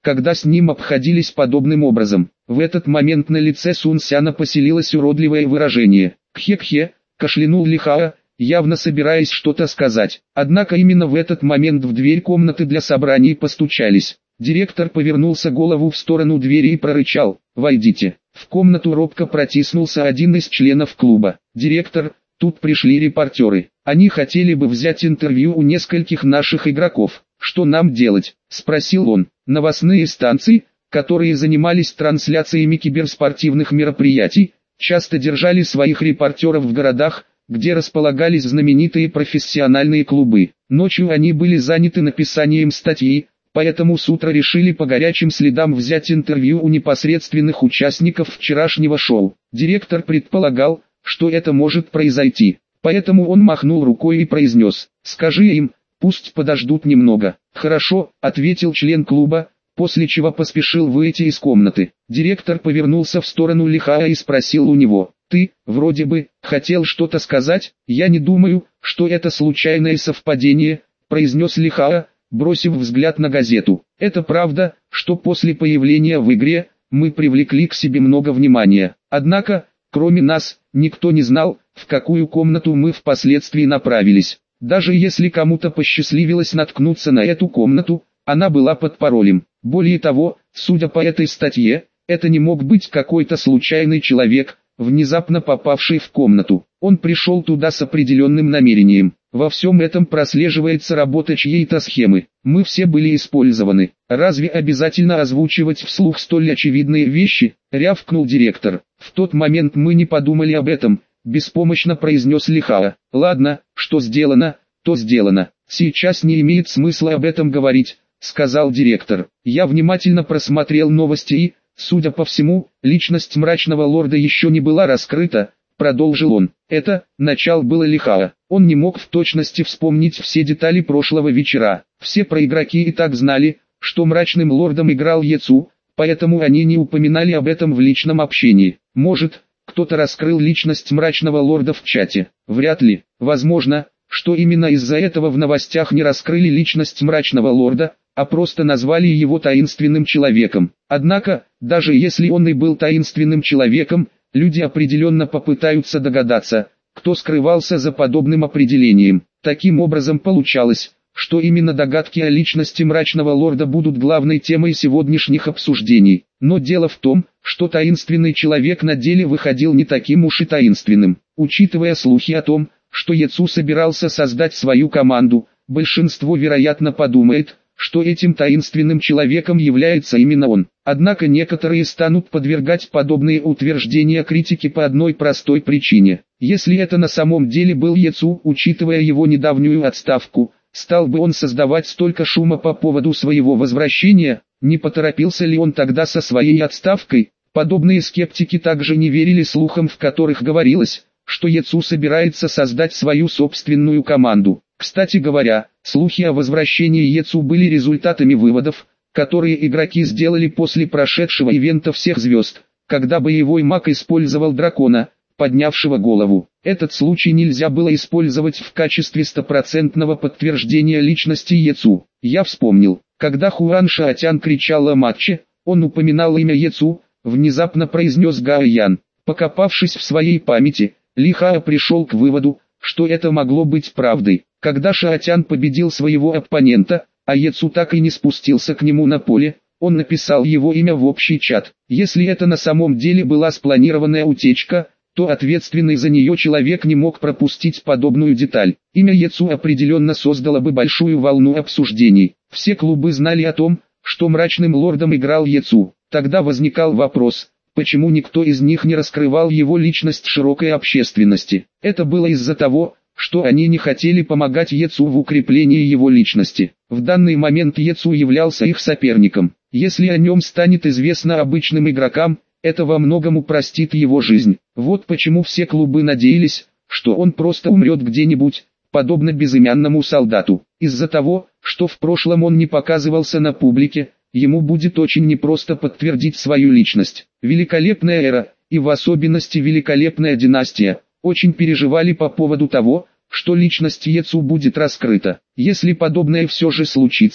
когда с ним обходились подобным образом. В этот момент на лице Сун Сяна поселилось уродливое выражение. «Кхе-кхе», кашлянул Лихао, явно собираясь что-то сказать. Однако именно в этот момент в дверь комнаты для собраний постучались. Директор повернулся голову в сторону двери и прорычал: «Войдите». В комнату робко протиснулся один из членов клуба. «Директор, тут пришли репортеры. Они хотели бы взять интервью у нескольких наших игроков. Что нам делать?» – спросил он. Новостные станции, которые занимались трансляциями киберспортивных мероприятий, часто держали своих репортеров в городах, где располагались знаменитые профессиональные клубы. Ночью они были заняты написанием статьи, поэтому с утра решили по горячим следам взять интервью у непосредственных участников вчерашнего шоу. Директор предполагал, что это может произойти, поэтому он махнул рукой и произнес: «Скажи им, пусть подождут немного». «Хорошо», — ответил член клуба, после чего поспешил выйти из комнаты. Директор повернулся в сторону Лихао и спросил у него: «Ты, вроде бы, хотел что-то сказать?» «Я не думаю, что это случайное совпадение», — произнес Лихао, бросив взгляд на газету. «Это правда, что после появления в игре, мы привлекли к себе много внимания. Однако, кроме нас, никто не знал, в какую комнату мы впоследствии направились. Даже если кому-то посчастливилось наткнуться на эту комнату, она была под паролем. Более того, судя по этой статье, это не мог быть какой-то случайный человек, внезапно попавший в комнату. Он пришел туда с определенным намерением. Во всем этом прослеживается работа чьей-то схемы. Мы все были использованы. Разве обязательно озвучивать вслух столь очевидные вещи?» — рявкнул директор. «В тот момент мы не подумали об этом», — беспомощно произнес Лихао. «Ладно, что сделано, то сделано. Сейчас не имеет смысла об этом говорить», — сказал директор. «Я внимательно просмотрел новости и, судя по всему, личность мрачного лорда еще не была раскрыта», — продолжил он. Это, начал было Лихао. Он не мог в точности вспомнить все детали прошлого вечера. Все проигроки и так знали, что мрачным лордом играл Ецу, поэтому они не упоминали об этом в личном общении. Может, кто-то раскрыл личность мрачного лорда в чате? Вряд ли. Возможно, что именно из-за этого в новостях не раскрыли личность мрачного лорда, а просто назвали его таинственным человеком. Однако, даже если он и был таинственным человеком, люди определенно попытаются догадаться, кто скрывался за подобным определением. Таким образом получалось, что именно догадки о личности мрачного лорда будут главной темой сегодняшних обсуждений. Но дело в том, что таинственный человек на деле выходил не таким уж и таинственным. Учитывая слухи о том, что Ецу собирался создать свою команду, большинство вероятно подумает, что этим таинственным человеком является именно он. Однако некоторые станут подвергать подобные утверждения критике по одной простой причине. Если это на самом деле был Ецу, учитывая его недавнюю отставку, стал бы он создавать столько шума по поводу своего возвращения? Не поторопился ли он тогда со своей отставкой? Подобные скептики также не верили слухам, в которых говорилось, что Ецу собирается создать свою собственную команду. Кстати говоря, слухи о возвращении Ецу были результатами выводов, которые игроки сделали после прошедшего ивента всех звезд, когда боевой маг использовал дракона, поднявшего голову. Этот случай нельзя было использовать в качестве стопроцентного подтверждения личности Ецу. Я вспомнил, когда Хуан Шаотян кричал о матче, он упоминал имя Ецу, внезапно произнес Гао Ян. Покопавшись в своей памяти, Лихао пришел к выводу, что это могло быть правдой. Когда Шаотян победил своего оппонента, а Ецу так и не спустился к нему на поле, он написал его имя в общий чат. Если это на самом деле была спланированная утечка, то ответственный за нее человек не мог пропустить подобную деталь. Имя Ецу определенно создало бы большую волну обсуждений. Все клубы знали о том, что мрачным лордом играл Ецу. Тогда возникал вопрос, почему никто из них не раскрывал его личность широкой общественности. Это было из-за того, что они не хотели помогать Ецу в укреплении его личности. В данный момент Ецу являлся их соперником. Если о нем станет известно обычным игрокам, это во многом упростит его жизнь. Вот почему все клубы надеялись, что он просто умрет где-нибудь, подобно безымянному солдату. Из-за того, что в прошлом он не показывался на публике, ему будет очень непросто подтвердить свою личность. Великолепная эра, и в особенности великолепная династия, очень переживали по поводу того, что личность Ецу будет раскрыта. Если подобное все же случится,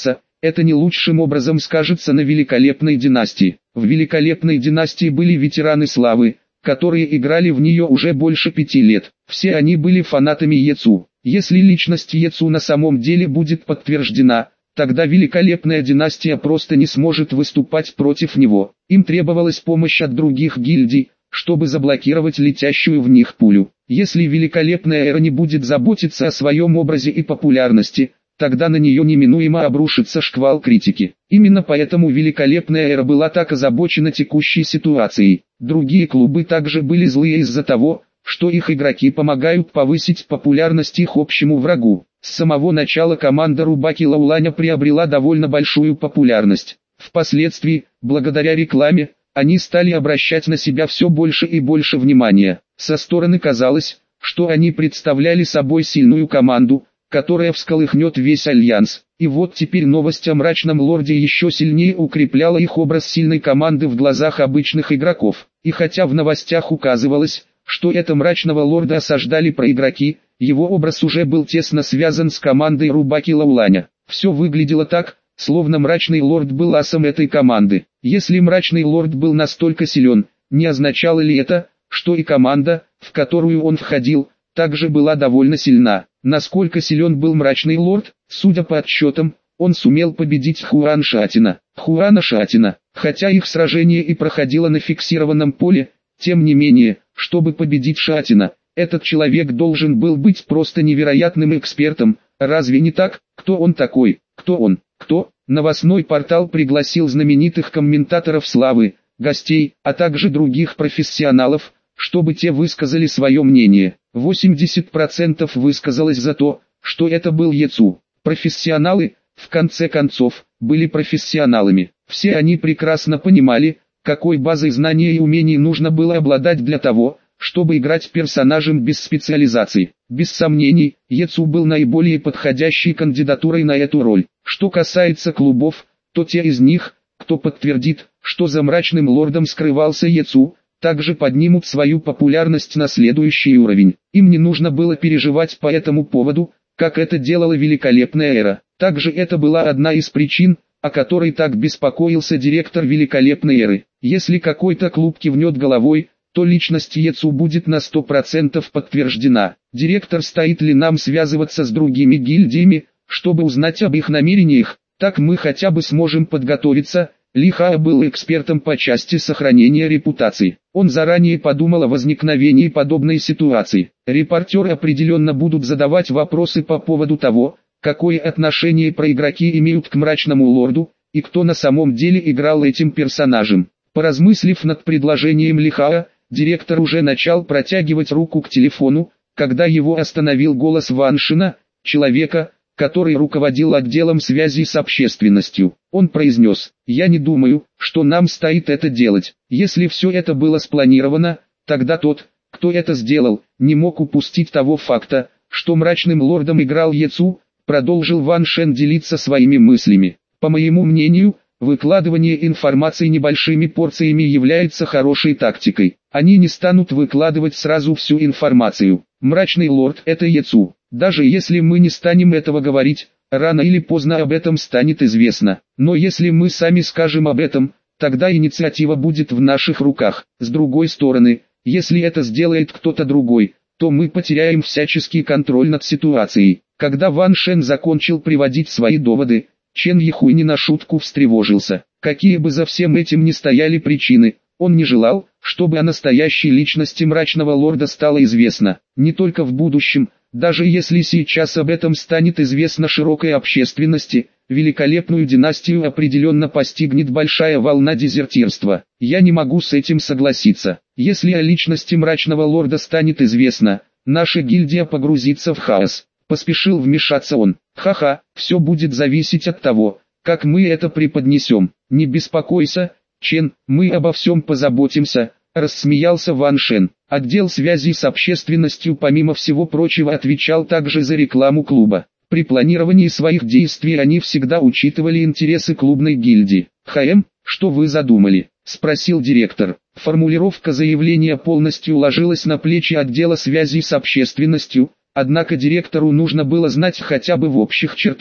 это не лучшим образом скажется на великолепной династии. В великолепной династии были ветераны славы, которые играли в нее уже больше пяти лет. Все они были фанатами Яцу. Если личность Яцу на самом деле будет подтверждена, тогда великолепная династия просто не сможет выступать против него. Им требовалась помощь от других гильдий, чтобы заблокировать летящую в них пулю. Если великолепная эра не будет заботиться о своем образе и популярности, тогда на нее неминуемо обрушится шквал критики. Именно поэтому великолепная эра была так озабочена текущей ситуацией. Другие клубы также были злые из-за того, что их игроки помогают повысить популярность их общему врагу. С самого начала команда Рубаки Лауланя приобрела довольно большую популярность. Впоследствии, благодаря рекламе, они стали обращать на себя все больше и больше внимания. Со стороны казалось, что они представляли собой сильную команду, которая всколыхнет весь альянс. И вот теперь новость о мрачном лорде еще сильнее укрепляла их образ сильной команды в глазах обычных игроков. И хотя в новостях указывалось, что это мрачного лорда осаждали проигроки, его образ уже был тесно связан с командой Рубаки Лауланя. Все выглядело так, словно мрачный лорд был асом этой команды. Если мрачный лорд был настолько силен, не означало ли это, что и команда, в которую он входил, также была довольно сильна? Насколько силен был мрачный лорд? Судя по отчетам, он сумел победить Хуан Шатина. Хуана Шатина, хотя их сражение и проходило на фиксированном поле, тем не менее, чтобы победить Шатина, этот человек должен был быть просто невероятным экспертом. Разве не так? Кто он такой? Кто он? Кто? Новостной портал пригласил знаменитых комментаторов славы, гостей, а также других профессионалов, чтобы те высказали свое мнение. восемьдесят процентов высказалось за то, что это был Яцу. Профессионалы, в конце концов, были профессионалами. Все они прекрасно понимали, какой базой знаний и умений нужно было обладать для того, чтобы играть персонажем без специализации. Без сомнений, Яцу был наиболее подходящей кандидатурой на эту роль. Что касается клубов, то те из них, кто подтвердит, что за мрачным лордом скрывался Яцу, также поднимут свою популярность на следующий уровень. Им не нужно было переживать по этому поводу, как это делала великолепная эра. Также это была одна из причин, о которой так беспокоился директор великолепной эры. Если какой-то клуб кивнет головой, то личность Яцу будет на сто процентов подтверждена. Директор, стоит ли нам связываться с другими гильдиями, чтобы узнать об их намерениях? Так мы хотя бы сможем подготовиться. Ли Хао был экспертом по части сохранения репутации. Он заранее подумал о возникновении подобной ситуации. Репортеры определенно будут задавать вопросы по поводу того, какое отношение проигроки имеют к мрачному лорду, и кто на самом деле играл этим персонажем. Поразмыслив над предложением Ли Хао, директор уже начал протягивать руку к телефону, когда его остановил голос Ван Шина, человека, который руководил отделом связи с общественностью. Он произнес: «Я не думаю, что нам стоит это делать. Если все это было спланировано, тогда тот, кто это сделал, не мог упустить того факта, что мрачным лордом играл Яцу», продолжил Ван Шен делиться своими мыслями. «По моему мнению, выкладывание информации небольшими порциями является хорошей тактикой. Они не станут выкладывать сразу всю информацию. Мрачный лорд – это Яцу. Даже если мы не станем этого говорить, рано или поздно об этом станет известно. Но если мы сами скажем об этом, тогда инициатива будет в наших руках. С другой стороны, если это сделает кто-то другой, то мы потеряем всяческий контроль над ситуацией». Когда Ван Шен закончил приводить свои доводы, Чен Йихуй не на шутку встревожился. Какие бы за всем этим ни стояли причины, он не желал, чтобы о настоящей личности мрачного лорда стало известно. Не только в будущем, даже если сейчас об этом станет известно широкой общественности, великолепную династию определенно постигнет большая волна дезертирства. Я не могу с этим согласиться. Если о личности мрачного лорда станет известно, наша гильдия погрузится в хаос. Поспешил вмешаться он. Ха-ха, все будет зависеть от того, как мы это преподнесем. Не беспокойся, Чен, мы обо всем позаботимся, рассмеялся Ван Шен. Отдел связи с общественностью помимо всего прочего отвечал также за рекламу клуба. При планировании своих действий они всегда учитывали интересы клубной гильдии. «Хаэм, что вы задумали?» – спросил директор. Формулировка заявления полностью ложилась на плечи отдела связи с общественностью, однако директору нужно было знать хотя бы в общих чертах,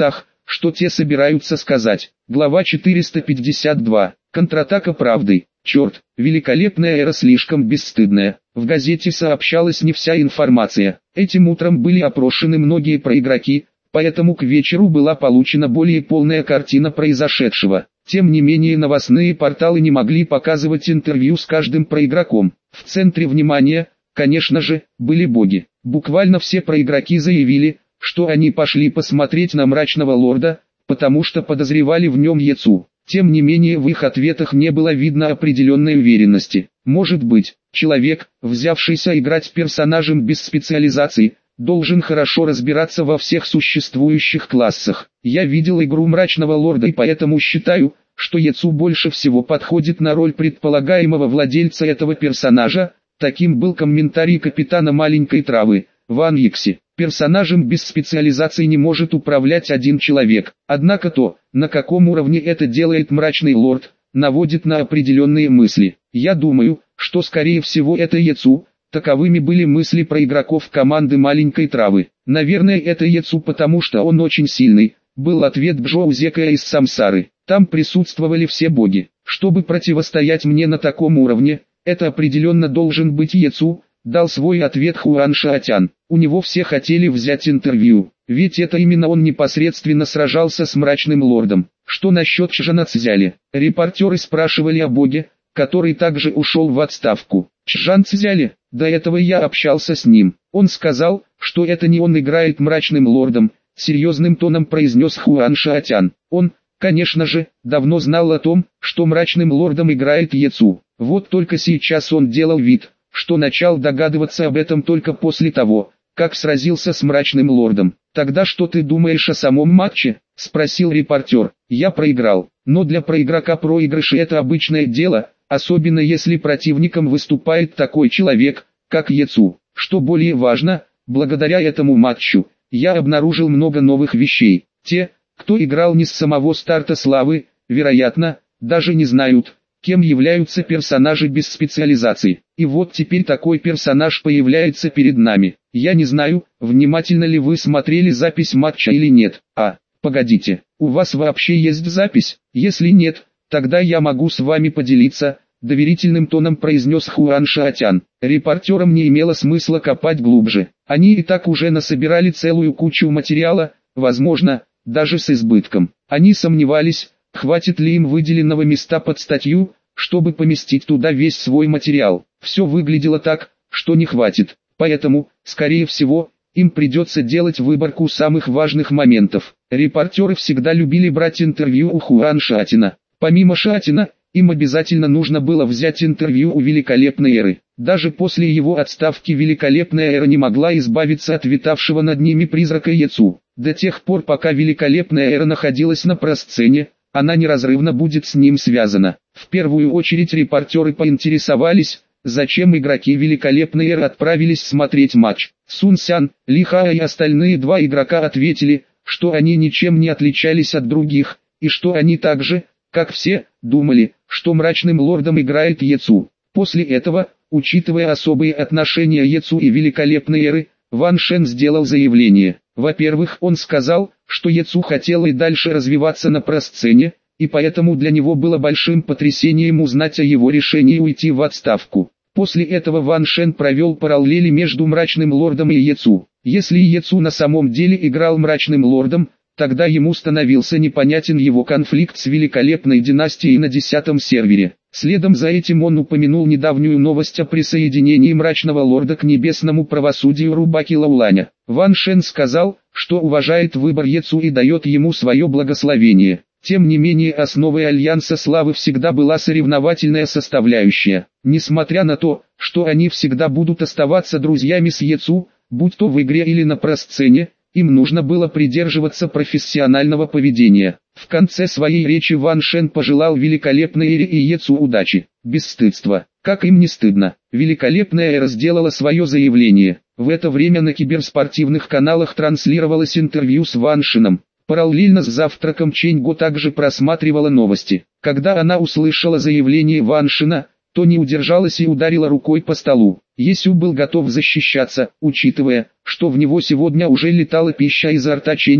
что те собираются сказать. Глава четыреста пятьдесят два. Контратака правды. Черт, великолепная эра слишком бесстыдная. В газете сообщалась не вся информация. Этим утром были опрошены многие проигроки, поэтому к вечеру была получена более полная картина произошедшего. Тем не менее новостные порталы не могли показывать интервью с каждым проигроком. В центре внимания, конечно же, были боги. Буквально все проигроки заявили, что они пошли посмотреть на Мрачного Лорда, потому что подозревали в нем Ецу. Тем не менее в их ответах не было видно определенной уверенности. Может быть, человек, взявшийся играть персонажем без специализации, должен хорошо разбираться во всех существующих классах. Я видел игру Мрачного Лорда и поэтому считаю, что Ецу больше всего подходит на роль предполагаемого владельца этого персонажа. Таким был комментарий капитана Маленькой Травы, Ван Йекси. Персонажем без специализации не может управлять один человек. Однако то, на каком уровне это делает Мрачный Лорд, наводит на определенные мысли. Я думаю, что скорее всего это Ецу. Таковыми были мысли про игроков команды Маленькой Травы. Наверное это Ецу, потому что он очень сильный, был ответ Бжоузека из Самсары. Там присутствовали все боги. Чтобы противостоять мне на таком уровне, это определенно должен быть Ецу, дал свой ответ Хуан Шаотян. У него все хотели взять интервью, ведь это именно он непосредственно сражался с Мрачным Лордом. Что насчет Чжана Цзяли? Репортеры спрашивали о боге, который также ушел в отставку. Чжан Цзяли, до этого я общался с ним. Он сказал, что это не он играет Мрачным Лордом, серьезным тоном произнес Хуан Шаотян. Он, конечно же, давно знал о том, что Мрачным Лордом играет Ецу. Вот только сейчас он делал вид, что начал догадываться об этом только после того, как сразился с Мрачным Лордом. «Тогда что ты думаешь о самом матче?» – спросил репортер. «Я проиграл, но для проигрока проигрыши это обычное дело, особенно если противником выступает такой человек, как Ецу. Что более важно, благодаря этому матчу, я обнаружил много новых вещей. Те, кто играл не с самого старта славы, вероятно, даже не знают, кем являются персонажи без специализации. И вот теперь такой персонаж появляется перед нами. Я не знаю, внимательно ли вы смотрели запись матча или нет. А, погодите, у вас вообще есть запись? Если нет, тогда я могу с вами поделиться», — доверительным тоном произнес Хуан Шаотян. Репортерам не имело смысла копать глубже. Они и так уже насобирали целую кучу материала, возможно, даже с избытком. Они сомневались, хватит ли им выделенного места под статью, чтобы поместить туда весь свой материал. Все выглядело так, что не хватит. Поэтому, скорее всего, им придется делать выборку самых важных моментов. Репортеры всегда любили брать интервью у Хуан Шаотяна. Помимо Шаотяна, им обязательно нужно было взять интервью у Великолепной Эры. Даже после его отставки Великолепная Эра не могла избавиться от витавшего над ними призрака Ецу. До тех пор, пока Великолепная Эра находилась на просцене, она неразрывно будет с ним связана. В первую очередь репортеры поинтересовались, зачем игроки Великолепной Эры отправились смотреть матч. Сун Сян, Ли Хао и остальные два игрока ответили, что они ничем не отличались от других, и что они также, как все, думали, что Мрачным Лордом играет Ецу. После этого, учитывая особые отношения Ецу и Великолепной Эры, Ван Шен сделал заявление. Во-первых, он сказал, что Ецу хотел и дальше развиваться на просцене, и поэтому для него было большим потрясением узнать о его решении уйти в отставку. После этого Ван Шен провел параллели между Мрачным Лордом и Ецу. Если Ецу на самом деле играл Мрачным Лордом, тогда ему становился непонятен его конфликт с Великолепной династией на десятом сервере. Следом за этим он упомянул недавнюю новость о присоединении Мрачного Лорда к небесному правосудию Рубаки Лауланя. Ван Шен сказал, что уважает выбор Ецу и дает ему свое благословение. Тем не менее основой Альянса Славы всегда была соревновательная составляющая. Несмотря на то, что они всегда будут оставаться друзьями с Ецу, будь то в игре или на просцене, им нужно было придерживаться профессионального поведения. В конце своей речи Ван Шен пожелал Великолепной Эре и Ецу удачи, бесстыдства. Как им не стыдно, Великолепная Эра сделала свое заявление. В это время на киберспортивных каналах транслировалось интервью с Ван Шеном. Параллельно с завтраком Чэнь Го также просматривала новости. Когда она услышала заявление Ван Шена, то не удержалась и ударила рукой по столу. Есю был готов защищаться, учитывая, что в него сегодня уже летала пища изо рта Чэнь Го.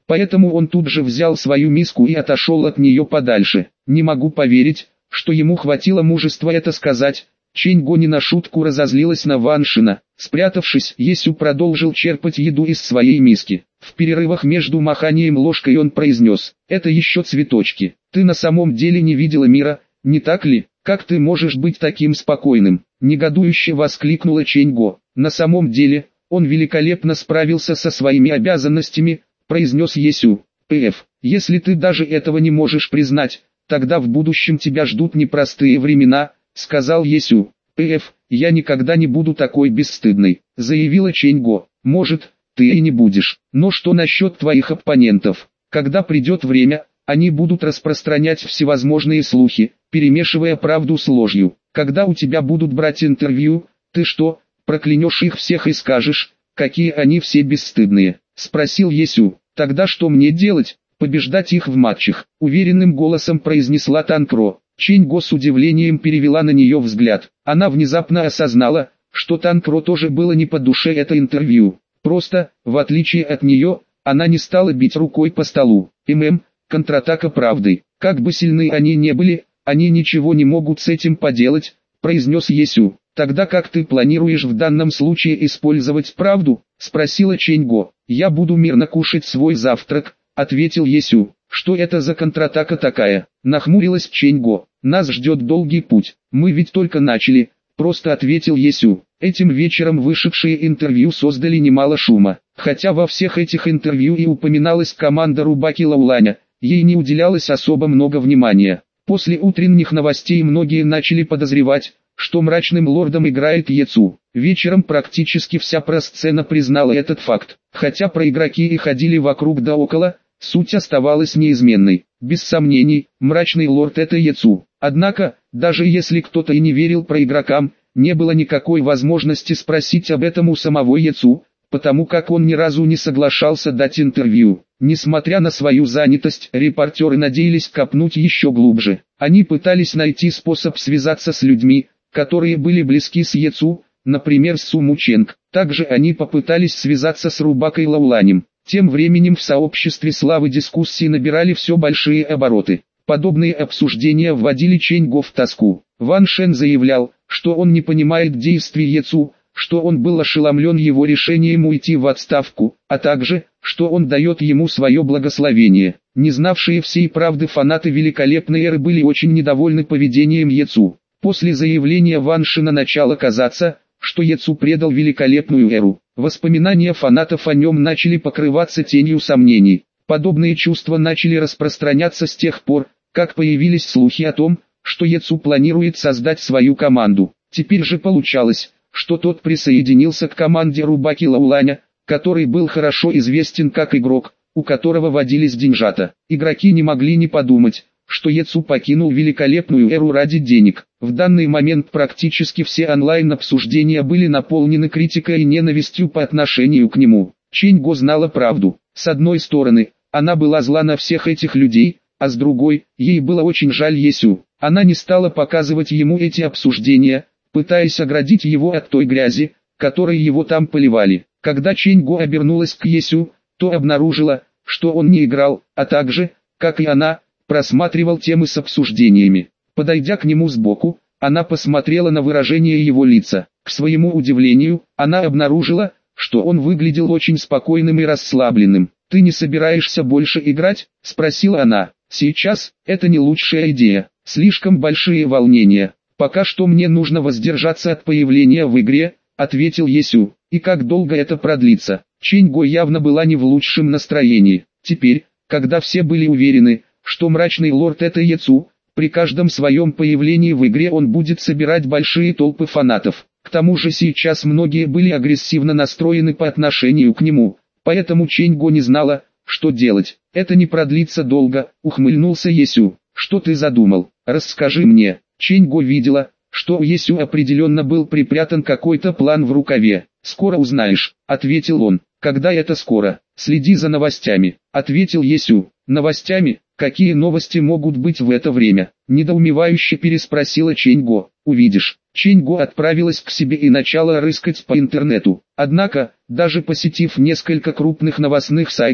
Поэтому он тут же взял свою миску и отошел от нее подальше. Не могу поверить, что ему хватило мужества это сказать. Чэнь Го не на шутку разозлилась на Ван Шина. Спрятавшись, Есю продолжил черпать еду из своей миски. В перерывах между маханием ложкой он произнес: «Это еще цветочки. Ты на самом деле не видела мира, не так ли? Как ты можешь быть таким спокойным?» Негодующе воскликнула Чэнь Го. «На самом деле, он великолепно справился со своими обязанностями», произнес Есю. «Пф, если ты даже этого не можешь признать, тогда в будущем тебя ждут непростые времена», сказал Есю. «Пф, я никогда не буду такой бесстыдной», заявила Чэнь Го. «Может, ты и не будешь, но что насчет твоих оппонентов? Когда придет время, они будут распространять всевозможные слухи, перемешивая правду с ложью. Когда у тебя будут брать интервью, ты что, проклянешь их всех и скажешь, какие они все бесстыдные?» спросил Есю. «Тогда что мне делать? Побеждать их в матчах?» уверенным голосом произнесла Танкро. Чэнь Го с удивлением перевела на нее взгляд. Она внезапно осознала, что Танкро тоже было не по душе это интервью. Просто, в отличие от нее, она не стала бить рукой по столу. «ММ, контратака правды. Как бы сильны они не были, они ничего не могут с этим поделать», произнес Есю. «Тогда как ты планируешь в данном случае использовать правду?» спросила Чэнь Го. «Я буду мирно кушать свой завтрак», ответил Есю. «Что это за контратака такая?» нахмурилась Чэнь Го. «Нас ждет долгий путь, мы ведь только начали», просто ответил Есю. Этим вечером вышедшие интервью создали немало шума. Хотя во всех этих интервью и упоминалась команда Рубаки Лауланя, ей не уделялось особо много внимания. После утренних новостей многие начали подозревать, что мрачным лордом играет Ецу. Вечером практически вся пресс-сцена признала этот факт. Хотя проигроки и ходили вокруг да около, суть оставалась неизменной. Без сомнений, мрачный лорд это Ецу. Однако, даже если кто-то и не верил проигрокам, не было никакой возможности спросить об этом у самого Ецу, потому как он ни разу не соглашался дать интервью. Несмотря на свою занятость, репортеры надеялись копнуть еще глубже. Они пытались найти способ связаться с людьми, которые были близки с Ецу, например с Су Мученг. Также они попытались связаться с Рубакой Лауланем. Тем временем в сообществе славы дискуссии набирали все большие обороты. Подобные обсуждения вводили Чэнь Го в тоску. Ван Шен заявлял, что он не понимает действий Ецу, что он был ошеломлен его решением уйти в отставку, а также, что он дает ему свое благословение. Не знавшие всей правды фанаты великолепной эры были очень недовольны поведением Ецу. После заявления Ван Шена начало казаться, что Ецу предал великолепную эру. Воспоминания фанатов о нем начали покрываться тенью сомнений. Подобные чувства начали распространяться с тех пор, как появились слухи о том, что Ецу планирует создать свою команду. Теперь же получалось, что тот присоединился к команде Рубаки Лауланя, который был хорошо известен как игрок, у которого водились деньжата. Игроки не могли не подумать, что Ецу покинул великолепную эру ради денег. В данный момент практически все онлайн-обсуждения были наполнены критикой и ненавистью по отношению к нему. Чэнь Го знала правду. С одной стороны, она была зла на всех этих людей, а с другой, ей было очень жаль Есю. Она не стала показывать ему эти обсуждения, пытаясь оградить его от той грязи, которой его там поливали. Когда Чэнь Го обернулась к Есю, то обнаружила, что он не играл, а также, как и она, просматривал темы с обсуждениями. Подойдя к нему сбоку, она посмотрела на выражение его лица. К своему удивлению, она обнаружила, что он выглядел очень спокойным и расслабленным. «Ты не собираешься больше играть?» – спросила она. «Сейчас, это не лучшая идея. Слишком большие волнения. Пока что мне нужно воздержаться от появления в игре», – ответил Есю. «И как долго это продлится?» Чэнь Го явно была не в лучшем настроении. Теперь, когда все были уверены, что мрачный лорд это Ецу, при каждом своем появлении в игре он будет собирать большие толпы фанатов. К тому же сейчас многие были агрессивно настроены по отношению к нему, поэтому Чэнь Го не знала, что делать. «Это не продлится долго», — ухмыльнулся Есю. «Что ты задумал? Расскажи мне». Чэнь Го видела, что у Есю определенно был припрятан какой-то план в рукаве. «Скоро узнаешь», — ответил он. «Когда это скоро?» «Следи за новостями», — ответил Есю. «Новостями? Какие новости могут быть в это время?» Недоумевающе переспросила Чэнь Го. «Увидишь». Чэнь Го отправилась к себе и начала рыскать по интернету. Однако, даже посетив несколько крупных новостных сайтов,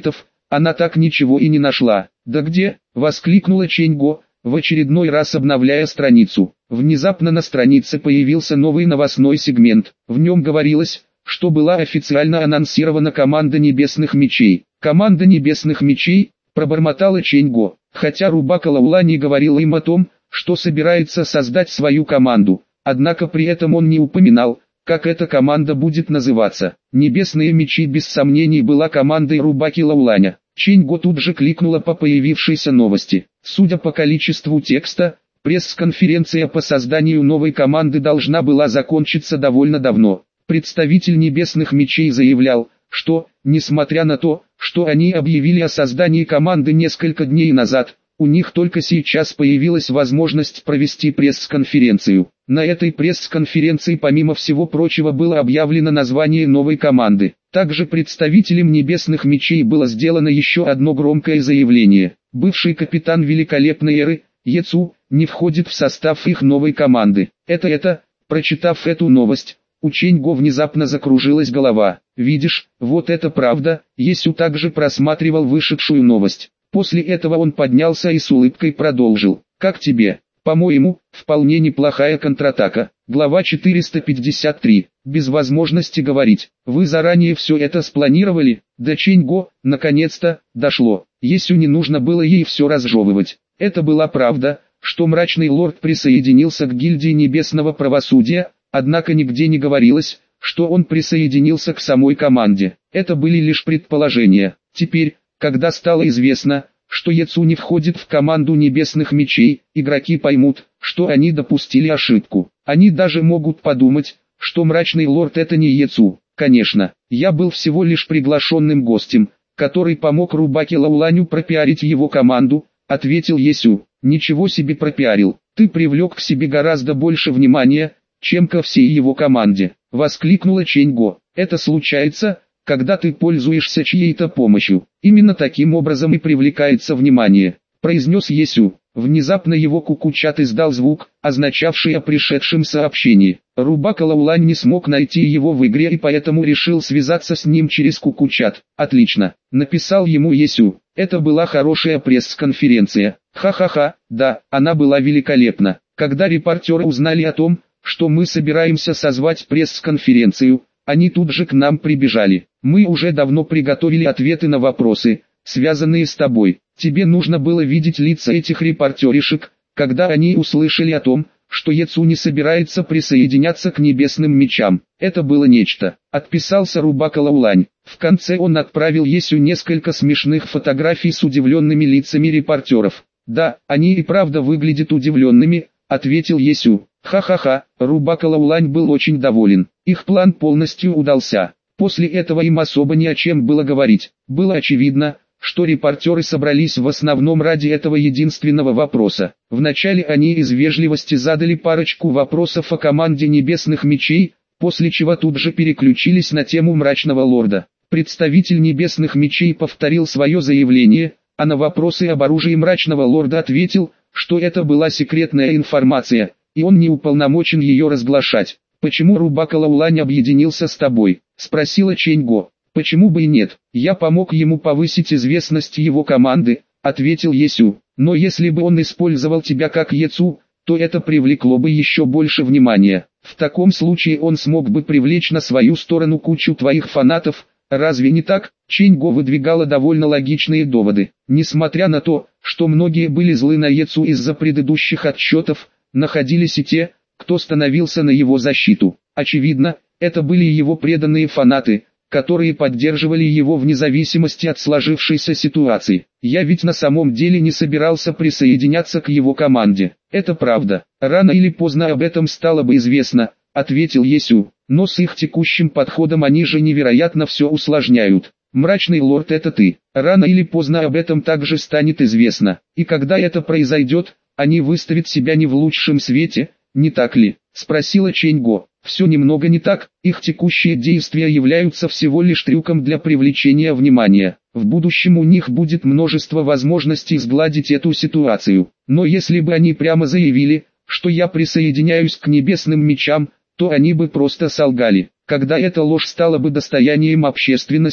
она так ничего и не нашла. «Да где?» — воскликнула Чэньго, в очередной раз обновляя страницу. Внезапно на странице появился новый новостной сегмент. В нем говорилось, что была официально анонсирована команда Небесных Мечей. «Команда Небесных Мечей», — пробормотала Чэньго, хотя Рубака Лаулань говорил им о том, что собирается создать свою команду, однако при этом он не упоминал, как эта команда будет называться. Небесные Мечи без сомнений была командой Рубаки Лауланя. Чэньго тут же кликнула по появившейся новости. Судя по количеству текста, пресс-конференция по созданию новой команды должна была закончиться довольно давно. Представитель Небесных Мечей заявлял, что, несмотря на то, что они объявили о создании команды несколько дней назад, у них только сейчас появилась возможность провести пресс-конференцию. На этой пресс-конференции помимо всего прочего было объявлено название новой команды. Также представителям Небесных Мечей было сделано еще одно громкое заявление. Бывший капитан Великолепной Эры, Яцу, не входит в состав их новой команды. Это это, прочитав эту новость, у Чэньго внезапно закружилась голова. «Видишь, вот это правда», Ясю также просматривал вышедшую новость. После этого он поднялся и с улыбкой продолжил. «Как тебе? По-моему, вполне неплохая контратака». Глава четыреста пятьдесят три. Без возможности говорить. «Вы заранее все это спланировали?» До Чэньго, наконец-то, дошло. Ясю не нужно было ей все разжевывать. Это была правда, что Мрачный Лорд присоединился к гильдии Небесного Правосудия, однако нигде не говорилось, что он присоединился к самой команде. Это были лишь предположения. Теперь, когда стало известно, что Яцу не входит в команду Небесных Мечей, игроки поймут, что они допустили ошибку. Они даже могут подумать, что Мрачный Лорд это не Яцу. Конечно, я был всего лишь приглашенным гостем, который помог Рубаке Лауланю пропиарить его команду, ответил Ясю. Ничего себе пропиарил, ты привлек к себе гораздо больше внимания, чем ко всей его команде, воскликнула Чэньго. Это случается, когда ты пользуешься чьей-то помощью. Именно таким образом и привлекается внимание, произнес Ясю. Внезапно его кукучат издал звук, означавший о пришедшем сообщении. Рубака Лаулань не смог найти его в игре и поэтому решил связаться с ним через кукучат. Отлично, написал ему Ясю. Это была хорошая пресс-конференция. Ха-ха-ха, да, она была великолепна. Когда репортеры узнали о том, что мы собираемся созвать пресс-конференцию, они тут же к нам прибежали. Мы уже давно приготовили ответы на вопросы, связанные с тобой. Тебе нужно было видеть лица этих репортеришек, когда они услышали о том, что Яцу не собирается присоединяться к Небесным Мечам. Это было нечто. Отписался Рубака Лаулань. В конце он отправил Ясю несколько смешных фотографий с удивленными лицами репортеров. Да, они и правда выглядят удивленными, ответил Ясю. Ха-ха-ха, Рубака Лаулань был очень доволен. Их план полностью удался. После этого им особо ни о чем было говорить. Было очевидно, что репортеры собрались в основном ради этого единственного вопроса. Вначале они из вежливости задали парочку вопросов о команде Небесных Мечей, после чего тут же переключились на тему Мрачного Лорда. Представитель Небесных Мечей повторил свое заявление, а на вопросы об оружии Мрачного Лорда ответил, что это была секретная информация, и он не уполномочен ее разглашать. «Почему Рубака Лаулань объединился с тобой?» – спросила Чэньго. «Почему бы и нет? Я помог ему повысить известность его команды», – ответил Ясю. «Но если бы он использовал тебя как Яцу, то это привлекло бы еще больше внимания. В таком случае он смог бы привлечь на свою сторону кучу твоих фанатов, разве не так?» Чэньго выдвигала довольно логичные доводы. Несмотря на то, что многие были злы на Яцу из-за предыдущих отчетов, находились и те, кто становился на его защиту. Очевидно, это были его преданные фанаты, которые поддерживали его вне зависимости от сложившейся ситуации. Я ведь на самом деле не собирался присоединяться к его команде. Это правда. Рано или поздно об этом стало бы известно, ответил Ясю. Но с их текущим подходом они же невероятно все усложняют. Мрачный Лорд это ты. Рано или поздно об этом также станет известно. И когда это произойдет, они выставят себя не в лучшем свете, не так ли? Спросила Чэньго. Все немного не так, их текущие действия являются всего лишь трюком для привлечения внимания. В будущем у них будет множество возможностей сгладить эту ситуацию. Но если бы они прямо заявили, что я присоединяюсь к Небесным Мечам, то они бы просто солгали. Когда эта ложь стала бы достоянием общественности,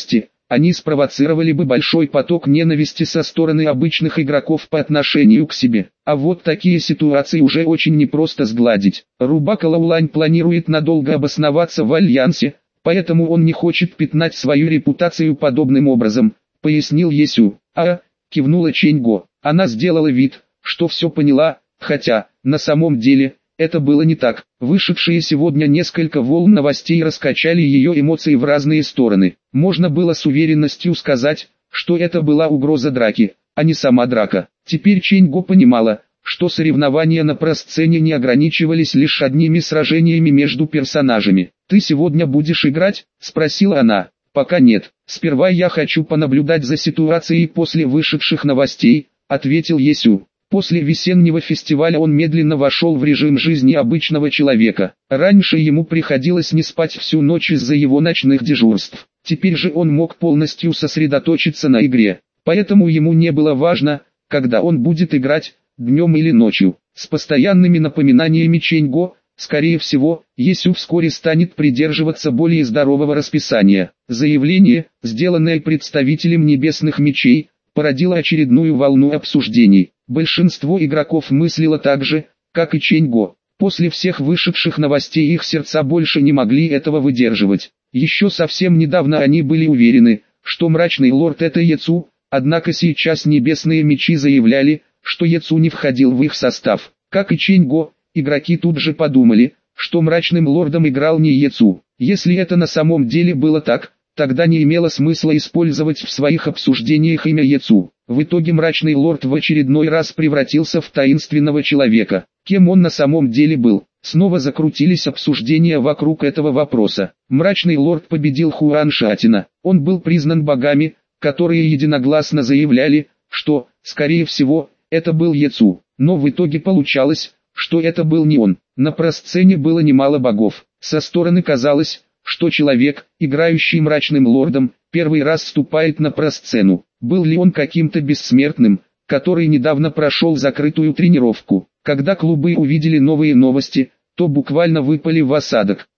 они спровоцировали бы большой поток ненависти со стороны обычных игроков по отношению к себе. А вот такие ситуации уже очень непросто сгладить. Рубака Лаулань планирует надолго обосноваться в Альянсе, поэтому он не хочет пятнать свою репутацию подобным образом, пояснил Есю. А, кивнула Чэньго. Она сделала вид, что все поняла, хотя, на самом деле, это было не так. Вышедшие сегодня несколько волн новостей раскачали ее эмоции в разные стороны. Можно было с уверенностью сказать, что это была угроза драки, а не сама драка. Теперь Чэньго понимала, что соревнования на про-сцене не ограничивались лишь одними сражениями между персонажами. «Ты сегодня будешь играть?» – спросила она. «Пока нет. Сперва я хочу понаблюдать за ситуацией после вышедших новостей», – ответил Есю. После весеннего фестиваля он медленно вошел в режим жизни обычного человека. Раньше ему приходилось не спать всю ночь из-за его ночных дежурств. Теперь же он мог полностью сосредоточиться на игре. Поэтому ему не было важно, когда он будет играть, днем или ночью. С постоянными напоминаниями Чэньго, скорее всего, Есю вскоре станет придерживаться более здорового расписания. Заявление, сделанное представителем Небесных Мечей, породило очередную волну обсуждений. Большинство игроков мыслило так же, как и Чэньго. После всех вышедших новостей их сердца больше не могли этого выдерживать. Еще совсем недавно они были уверены, что Мрачный Лорд это Яцу, однако сейчас Небесные Мечи заявляли, что Яцу не входил в их состав. Как и Чэньго, игроки тут же подумали, что Мрачным Лордом играл не Яцу. Если это на самом деле было так, тогда не имело смысла использовать в своих обсуждениях имя Яцу. В итоге Мрачный Лорд в очередной раз превратился в таинственного человека. Кем он на самом деле был? Снова закрутились обсуждения вокруг этого вопроса. Мрачный Лорд победил Хуан Шатина. Он был признан богами, которые единогласно заявляли, что, скорее всего, это был Яцу. Но в итоге получалось, что это был не он. На про-сцене было немало богов. Со стороны казалось, что человек, играющий Мрачным Лордом, первый раз вступает на про-сцену. Был ли он каким-то бессмертным, который недавно прошел закрытую тренировку? Когда клубы увидели новые новости, то буквально выпали в осадок.